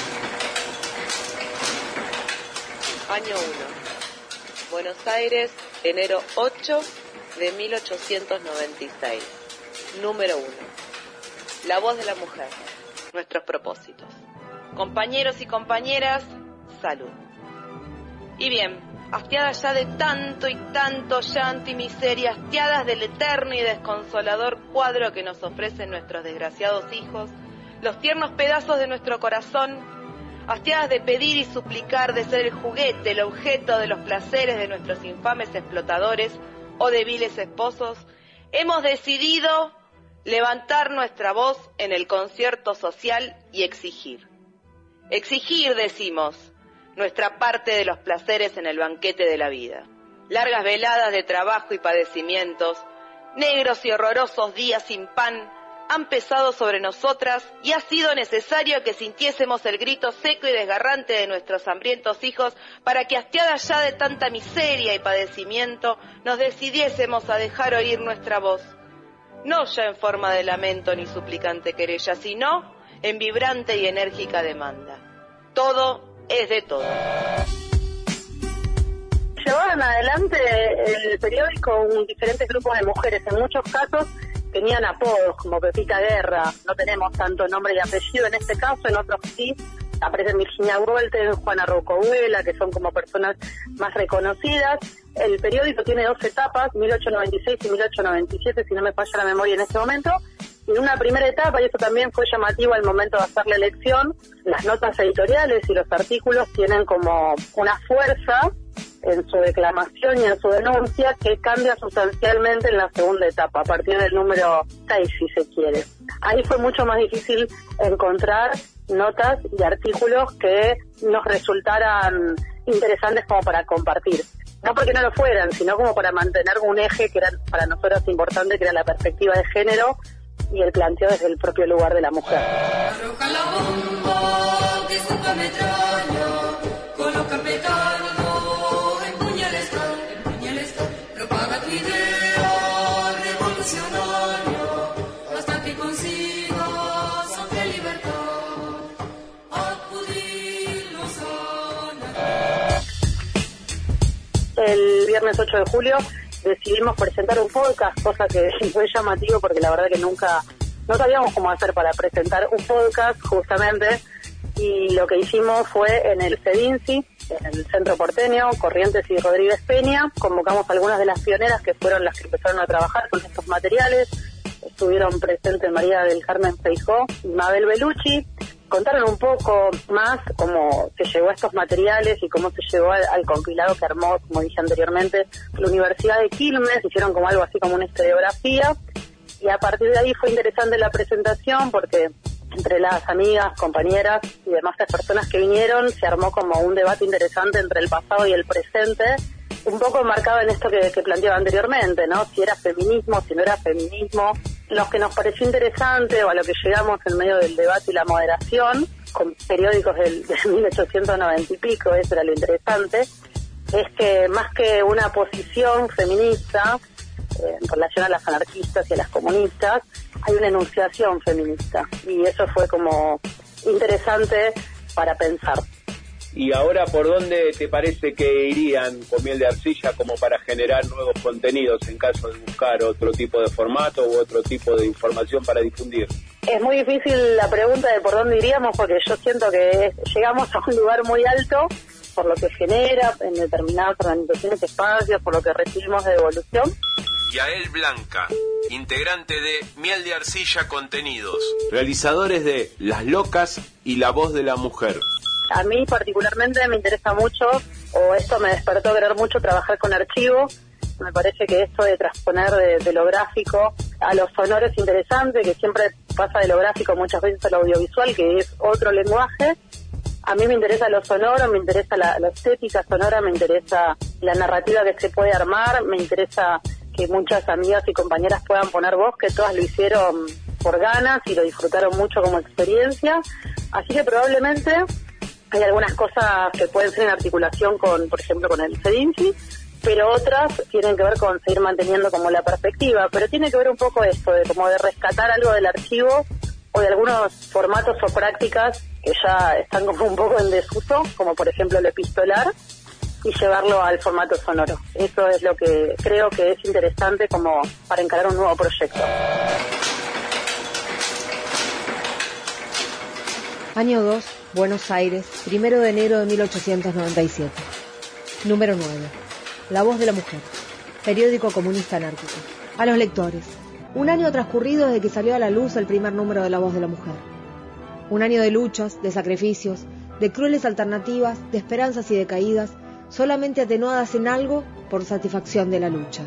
Año 1. Buenos Aires, enero 8 de 1896. Número 1. La voz de la mujer. Nuestros propósitos. Compañeros y compañeras, salud. Y bien, hastiadas ya de tanto y tanto llanto y miseria, hastiadas del eterno y desconsolador cuadro que nos ofrecen nuestros desgraciados hijos, los tiernos pedazos de nuestro corazón, hastiadas de pedir y suplicar, de ser el juguete, el objeto de los placeres de nuestros infames explotadores o de viles esposos, hemos decidido levantar nuestra voz en el concierto social y exigir. Exigir, decimos, nuestra parte de los placeres en el banquete de la vida. Largas veladas de trabajo y padecimientos, negros y horrorosos días sin pan, han pesado sobre nosotras y ha sido necesario que sintiésemos el grito seco y desgarrante de nuestros hambrientos hijos para que, hastiadas ya de tanta miseria y padecimiento, nos decidiésemos a dejar oír nuestra voz. No ya en forma de lamento ni suplicante querella, sino en vibrante y enérgica demanda. Todo es de todo. Llevaban adelante el periódico diferentes grupos de mujeres. En muchos casos tenían apodos como Pepita Guerra, no tenemos tanto nombre y apellido en este caso, en otros sí. Aparecen Virginia Golten, Juana Rocobuela, que son como personas más reconocidas. El periódico tiene 2 etapas, 1896 y 1897, si no me falla la memoria en este momento. En una primera etapa, y eso también fue llamativo al momento de hacer la elección, las notas editoriales y los artículos tienen como una fuerza en su declamación y en su denuncia que cambia sustancialmente en la segunda etapa, a partir del número 6, si se quiere. Ahí fue mucho más difícil encontrar notas y artículos que nos resultaran interesantes como para compartir. No porque no lo fueran, sino como para mantener un eje que era para nosotros importante, que era la perspectiva de género y el planteo desde el propio lugar de la mujer. Arroja la bomba, que es un metralla, coloca petardo, empuña el Estado, propaga tu idea revolucionaria, hasta que consigas amplia libertad, acudirnos a nadar. El viernes 8 de julio decidimos presentar un podcast, cosa que fue llamativo porque la verdad que nunca, no sabíamos cómo hacer para presentar un podcast justamente, y lo que hicimos fue en el CEDINCI, en el Centro Porteño, Corrientes y Rodríguez Peña. Convocamos a algunas de las pioneras que fueron las que empezaron a trabajar con estos materiales. Estuvieron presentes María del Carmen Feijó y Mabel Bellucci. Contaron un poco más cómo se llegó a estos materiales y cómo se llegó al compilado que armó, como dije anteriormente, la Universidad de Quilmes. Hicieron como algo así como una historiografía, y a partir de ahí fue interesante la presentación porque entre las amigas, compañeras y demás personas que vinieron se armó como un debate interesante entre el pasado y el presente, un poco marcado en esto que planteaba anteriormente, ¿no? Si era feminismo, si no era feminismo. Lo que nos pareció interesante, o a lo que llegamos en medio del debate y la moderación, con periódicos de 1890 y pico, eso era lo interesante, es que más que una posición feminista en relación a las anarquistas y a las comunistas, hay una enunciación feminista, y eso fue como interesante para pensar. ¿Y ahora por dónde te parece que irían con Miel de Arcilla como para generar nuevos contenidos en caso de buscar otro tipo de formato u otro tipo de información para difundir? Es muy difícil la pregunta de por dónde iríamos, porque yo siento que llegamos a un lugar muy alto por lo que genera en determinadas organizaciones, espacios, por lo que recibimos de devolución. Yael Blanca, integrante de Miel de Arcilla Contenidos, realizadores de Las Locas y La Voz de la Mujer. A mí particularmente me interesa mucho, o esto me despertó querer mucho, trabajar con archivo. Me parece que esto de transponer de lo gráfico a lo sonoro es interesante, que siempre pasa de lo gráfico muchas veces a lo audiovisual, que es otro lenguaje. A mí me interesa lo sonoro, me interesa la estética sonora, me interesa la narrativa que se puede armar, me interesa que muchas amigas y compañeras puedan poner voz, que todas lo hicieron por ganas y lo disfrutaron mucho como experiencia. Así que probablemente hay algunas cosas que pueden ser en articulación con, por ejemplo, con el CEDINCI, pero otras tienen que ver con seguir manteniendo como la perspectiva, pero tiene que ver un poco esto, de como de rescatar algo del archivo o de algunos formatos o prácticas que ya están como un poco en desuso, como por ejemplo el epistolar, y llevarlo al formato sonoro. Eso es lo que creo que es interesante como para encarar un nuevo proyecto. Año 2, Buenos Aires, 1 de enero de 1897. Número 9. La Voz de la Mujer. Periódico comunista anárquico. A los lectores. Un año transcurrido desde que salió a la luz el primer número de La Voz de la Mujer. Un año de luchas, de sacrificios, de crueles alternativas, de esperanzas y de caídas, solamente atenuadas en algo por satisfacción de la lucha.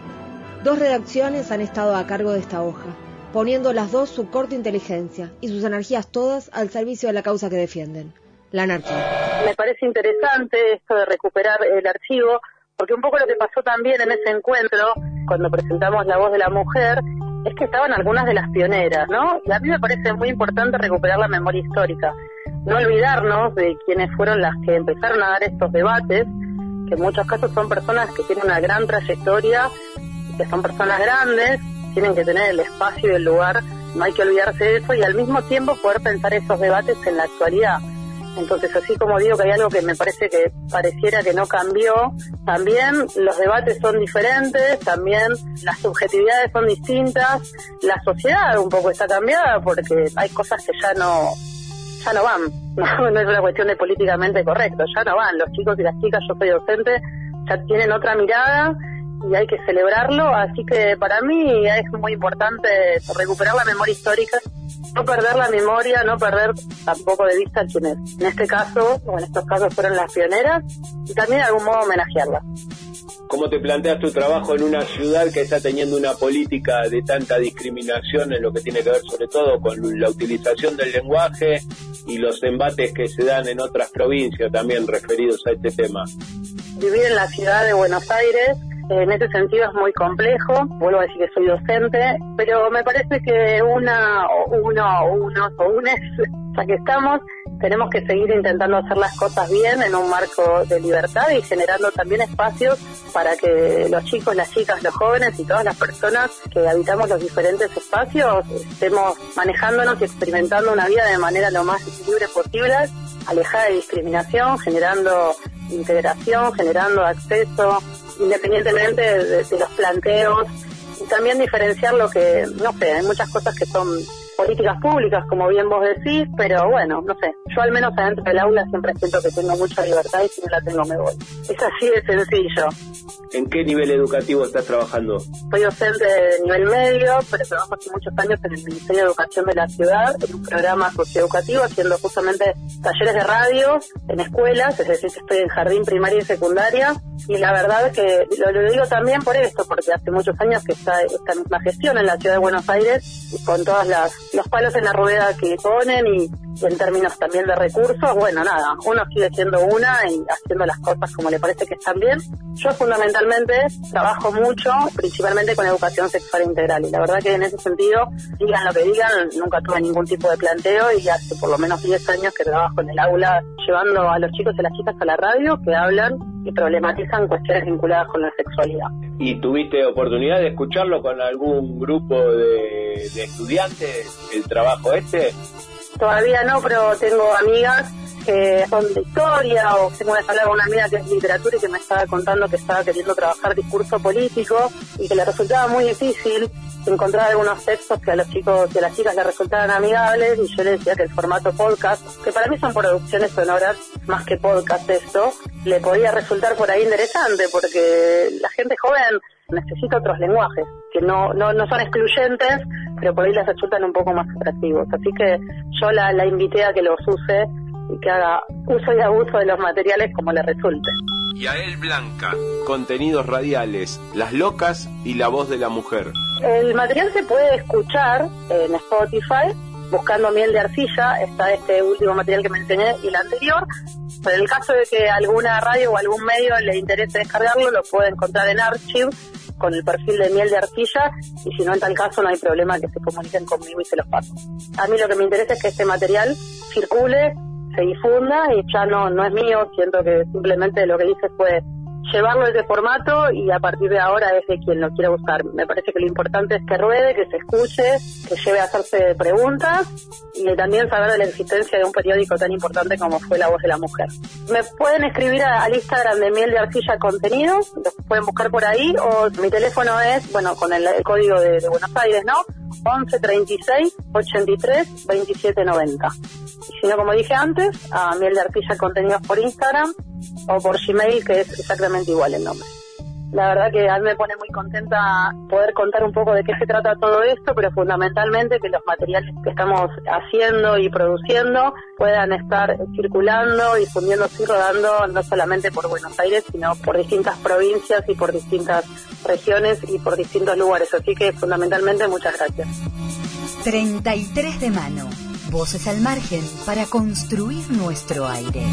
2 redacciones han estado a cargo de esta hoja, poniendo las dos su corta inteligencia y sus energías todas al servicio de la causa que defienden, la anarquía. Me parece interesante esto de recuperar el archivo, porque un poco lo que pasó también en ese encuentro, cuando presentamos La Voz de la Mujer, es que estaban algunas de las pioneras, ¿no? Y a mí me parece muy importante recuperar la memoria histórica. No olvidarnos de quienes fueron las que empezaron a dar estos debates, que en muchos casos son personas que tienen una gran trayectoria, que son personas grandes, tienen que tener el espacio y el lugar, no hay que olvidarse de eso, y al mismo tiempo poder pensar esos debates en la actualidad. Entonces, así como digo que hay algo que me parece que pareciera que no cambió, también los debates son diferentes, también las subjetividades son distintas, la sociedad un poco está cambiada porque hay cosas que ya no van, no es una cuestión de políticamente correcto, ya no van, los chicos y las chicas, yo soy docente, ya tienen otra mirada y hay que celebrarlo, así que para mí es muy importante recuperar la memoria histórica, no perder la memoria, no perder tampoco de vista a quienes en este caso, o en estos casos fueron las pioneras, y también de algún modo homenajearlas. ¿Cómo te planteas tu trabajo en una ciudad que está teniendo una política de tanta discriminación en lo que tiene que ver sobre todo con la utilización del lenguaje y los embates que se dan en otras provincias también referidos a este tema? Vivir en la ciudad de Buenos Aires, en ese sentido es muy complejo. Vuelvo a decir que soy docente, pero me parece que ya que estamos, tenemos que seguir intentando hacer las cosas bien en un marco de libertad y generando también espacios para que los chicos, las chicas, los jóvenes y todas las personas que habitamos los diferentes espacios estemos manejándonos y experimentando una vida de manera lo más libre posible, alejada de discriminación, generando integración, generando acceso independientemente de los planteos, y también diferenciar lo que, no sé, hay muchas cosas que son políticas públicas, como bien vos decís, pero bueno, no sé, yo al menos adentro del aula siempre siento que tengo mucha libertad y si no la tengo me voy. Es así de sencillo. ¿En qué nivel educativo estás trabajando? Soy docente de nivel medio, pero trabajo hace muchos años en el Ministerio de Educación de la ciudad, en un programa socioeducativo, haciendo justamente talleres de radio en escuelas, es decir, que estoy en jardín, primaria y secundaria, y la verdad es que lo digo también por esto, porque hace muchos años que está esta misma gestión en la ciudad de Buenos Aires, y con todas los palos en la rueda que ponen y en términos también de recursos, bueno, nada, uno sigue siendo una y haciendo las cosas como le parece que están bien. Yo fundamentalmente trabajo mucho, principalmente con educación sexual integral, y la verdad que en ese sentido, digan lo que digan, nunca tuve ningún tipo de planteo y hace por lo menos 10 años que trabajo en el aula llevando a los chicos y las chicas a la radio que hablan y problematizan cuestiones vinculadas con la sexualidad. ¿Y tuviste oportunidad de escucharlo con algún grupo de estudiantes, el trabajo este? Todavía no, pero tengo amigas que son de historia, o tengo una sala con una amiga que es literatura y que me estaba contando que estaba queriendo trabajar discurso político y que le resultaba muy difícil encontrar algunos textos que a los chicos y a las chicas les resultaban amigables, y yo le decía que el formato podcast, que para mí son producciones sonoras más que podcast esto, le podía resultar por ahí interesante, porque la gente joven necesita otros lenguajes que no son excluyentes, pero por ahí les resultan un poco más atractivos. Así que yo la invité a que los use y que haga uso y abuso de los materiales como le resulte. Yael Blanca, contenidos radiales, Las Locas y La Voz de la Mujer. El material se puede escuchar en Spotify, buscando Miel de Arcilla, está este último material que me enseñé y el anterior. Pero en el caso de que alguna radio o algún medio le interese descargarlo, lo puede encontrar en Archive con el perfil de Miel de Arcilla, y si no, en tal caso no hay problema que se comuniquen conmigo y se los paso. A mí lo que me interesa es que este material circule, se difunda, y ya no es mío, siento que simplemente lo que hice fue llevarlo a ese formato y a partir de ahora es de quien lo quiera usar. Me parece que lo importante es que ruede, que se escuche, que lleve a hacerse preguntas y también saber de la existencia de un periódico tan importante como fue La Voz de la Mujer. Me pueden escribir al Instagram de Miel de Arcilla Contenidos, los pueden buscar por ahí, o mi teléfono es, bueno, con el código de Buenos Aires, ¿no? 11 36 83 27 90. Y si no, como dije antes, a Miel de Arcilla Contenidos por Instagram o por Gmail, que es exactamente igual el nombre. La verdad que a mí me pone muy contenta poder contar un poco de qué se trata todo esto, pero fundamentalmente que los materiales que estamos haciendo y produciendo puedan estar circulando, difundiéndose y rodando no solamente por Buenos Aires, sino por distintas provincias y por distintas regiones y por distintos lugares. Así que fundamentalmente muchas gracias. 33 de mano. Voces al margen para construir nuestro aire.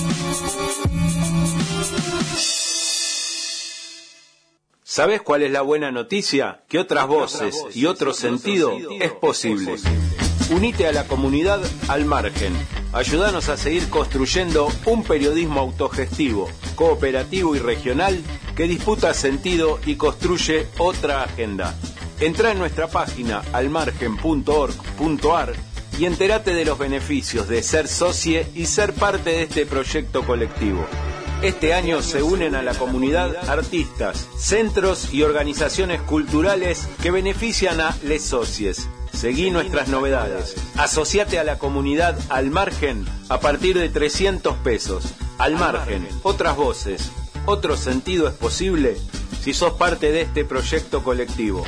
¿Sabes cuál es la buena noticia? Que otras voces y otro sentido es posible. Unite a la comunidad Al Margen. Ayúdanos a seguir construyendo un periodismo autogestivo, cooperativo y regional que disputa sentido y construye otra agenda. Entrá en nuestra página almargen.org.ar y entérate de los beneficios de ser socie y ser parte de este proyecto colectivo. Este año se unen a la comunidad artistas, centros y organizaciones culturales que benefician a les socies. Seguí nuestras novedades. Asociate a la comunidad Al Margen a partir de 300 pesos. Al Margen, otras voces, otro sentido es posible si sos parte de este proyecto colectivo.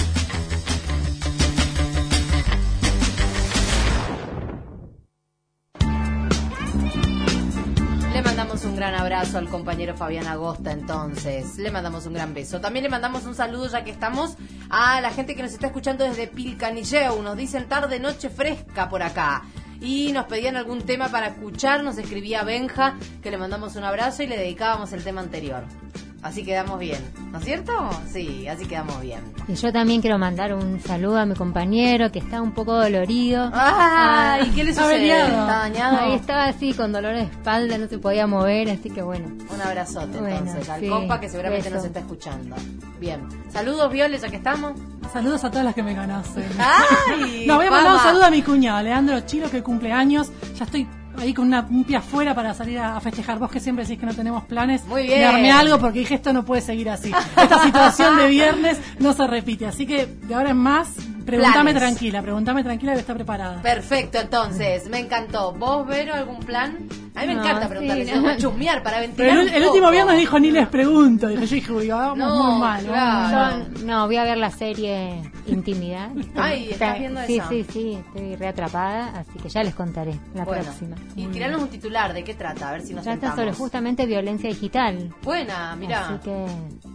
Un gran abrazo al compañero Fabián Agosta, entonces le mandamos un gran beso. También le mandamos un saludo, ya que estamos, a la gente que nos está escuchando desde Pilcanilleu. Nos dicen tarde, noche fresca por acá, y nos pedían algún tema para escuchar. Nos escribía Benja, que le mandamos un abrazo y le dedicábamos el tema anterior. Así quedamos bien, ¿no es cierto? Sí, así quedamos bien. Y yo también quiero mandar un saludo a mi compañero que está un poco dolorido. ¡Ay! ¿Qué le sucedió? ¿Está dañado? Ahí estaba así con dolor de espalda, no se podía mover, así que bueno. Un abrazote, bueno, entonces, al sí, compa que seguramente nos está escuchando. Bien. Saludos, Viole, ya que estamos. Saludos a todas las que me conocen. ¡Ay! No, voy a mandar un saludo a mi cuñado, Leandro Chilo, que cumple años. Ya estoy ahí con un pie afuera para salir a festejar. Vos que siempre decís que no tenemos planes, muy bien, me armé algo porque dije esto no puede seguir así. Esta situación de viernes no se repite, así que de ahora en más pregúntame tranquila que está preparada. Perfecto, entonces, me encantó. ¿Vos, Vero, algún plan? A mí me encanta preguntarles, para chusmear, para ventilar. Pero el último viernes dijo ni les pregunto. Dije, vamos muy mal. Claro. No, voy a ver la serie Intimidad. Ay, ¿estás viendo eso? Sí, estoy reatrapada, así que ya les contaré la próxima. Y tiranos un titular, ¿de qué trata? A ver si nos trata sentamos. sobre justamente violencia digital. Buena, mirá. Así que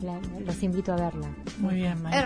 los invito a verla. Muy bien, María.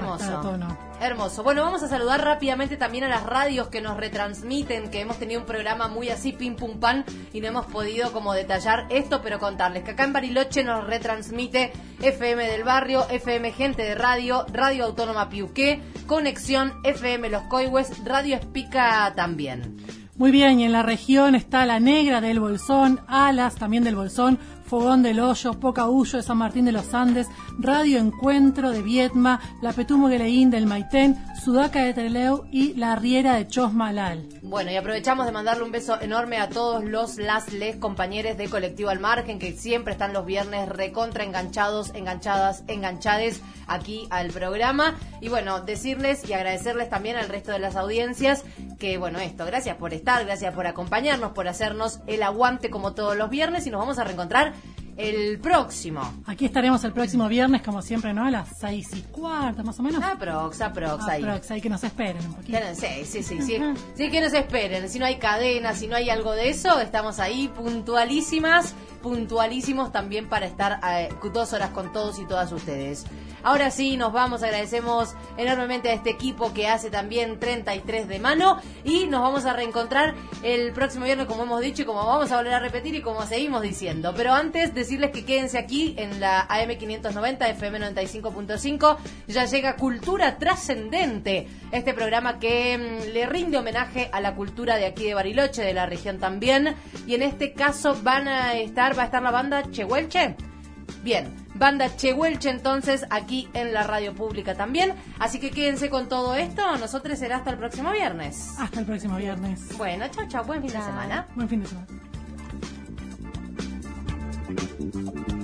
Hermoso. Bueno, vamos a saludar rápidamente también a las radios que nos retransmiten, que hemos tenido un programa muy así, pim pum pan, y no hemos podido como detallar esto, pero contarles que acá en Bariloche nos retransmite FM del Barrio, FM Gente de Radio, Radio Autónoma Piuqué, Conexión, FM Los Coihues, Radio Espica también. Muy bien, y en la región está La Negra del Bolsón, Alas también del Bolsón, Fogón del Hoyo, Pocahuyo de San Martín de los Andes, Radio Encuentro de Viedma, La Petumo Gueleín del Maitén, Sudaca de Trelew y La Riera de Chosmalal. Bueno, y aprovechamos de mandarle un beso enorme a todos les compañeros de Colectivo Al Margen, que siempre están los viernes recontra enganchados, enganchadas, enganchades aquí al programa. Y bueno, decirles y agradecerles también al resto de las audiencias que, bueno, gracias por estar, gracias por acompañarnos, por hacernos el aguante como todos los viernes, y nos vamos a reencontrar el próximo. Aquí estaremos el próximo viernes, como siempre, ¿no? A las 6:15, más o menos. Aprox ahí. Que nos esperen un poquito. Sí. Sí, que nos esperen. Si no hay cadena, si no hay algo de eso, estamos ahí puntualísimos también para estar 2 horas con todos y todas ustedes. Ahora sí, nos vamos, agradecemos enormemente a este equipo que hace también 33 de mano, y nos vamos a reencontrar el próximo viernes, como hemos dicho y como vamos a volver a repetir y como seguimos diciendo. Pero antes, decirles que quédense aquí en la AM590, FM 95.5, ya llega Cultura Trascendente, este programa que le rinde homenaje a la cultura de aquí de Bariloche, de la región también, y en este caso va a estar la banda Chehuelche. Bien, banda Chehuelche entonces aquí en la radio pública también, así que quédense con todo esto. Nosotros será hasta el próximo viernes. Hasta el próximo viernes. Bueno, chao, buen fin de semana. Buen fin de semana.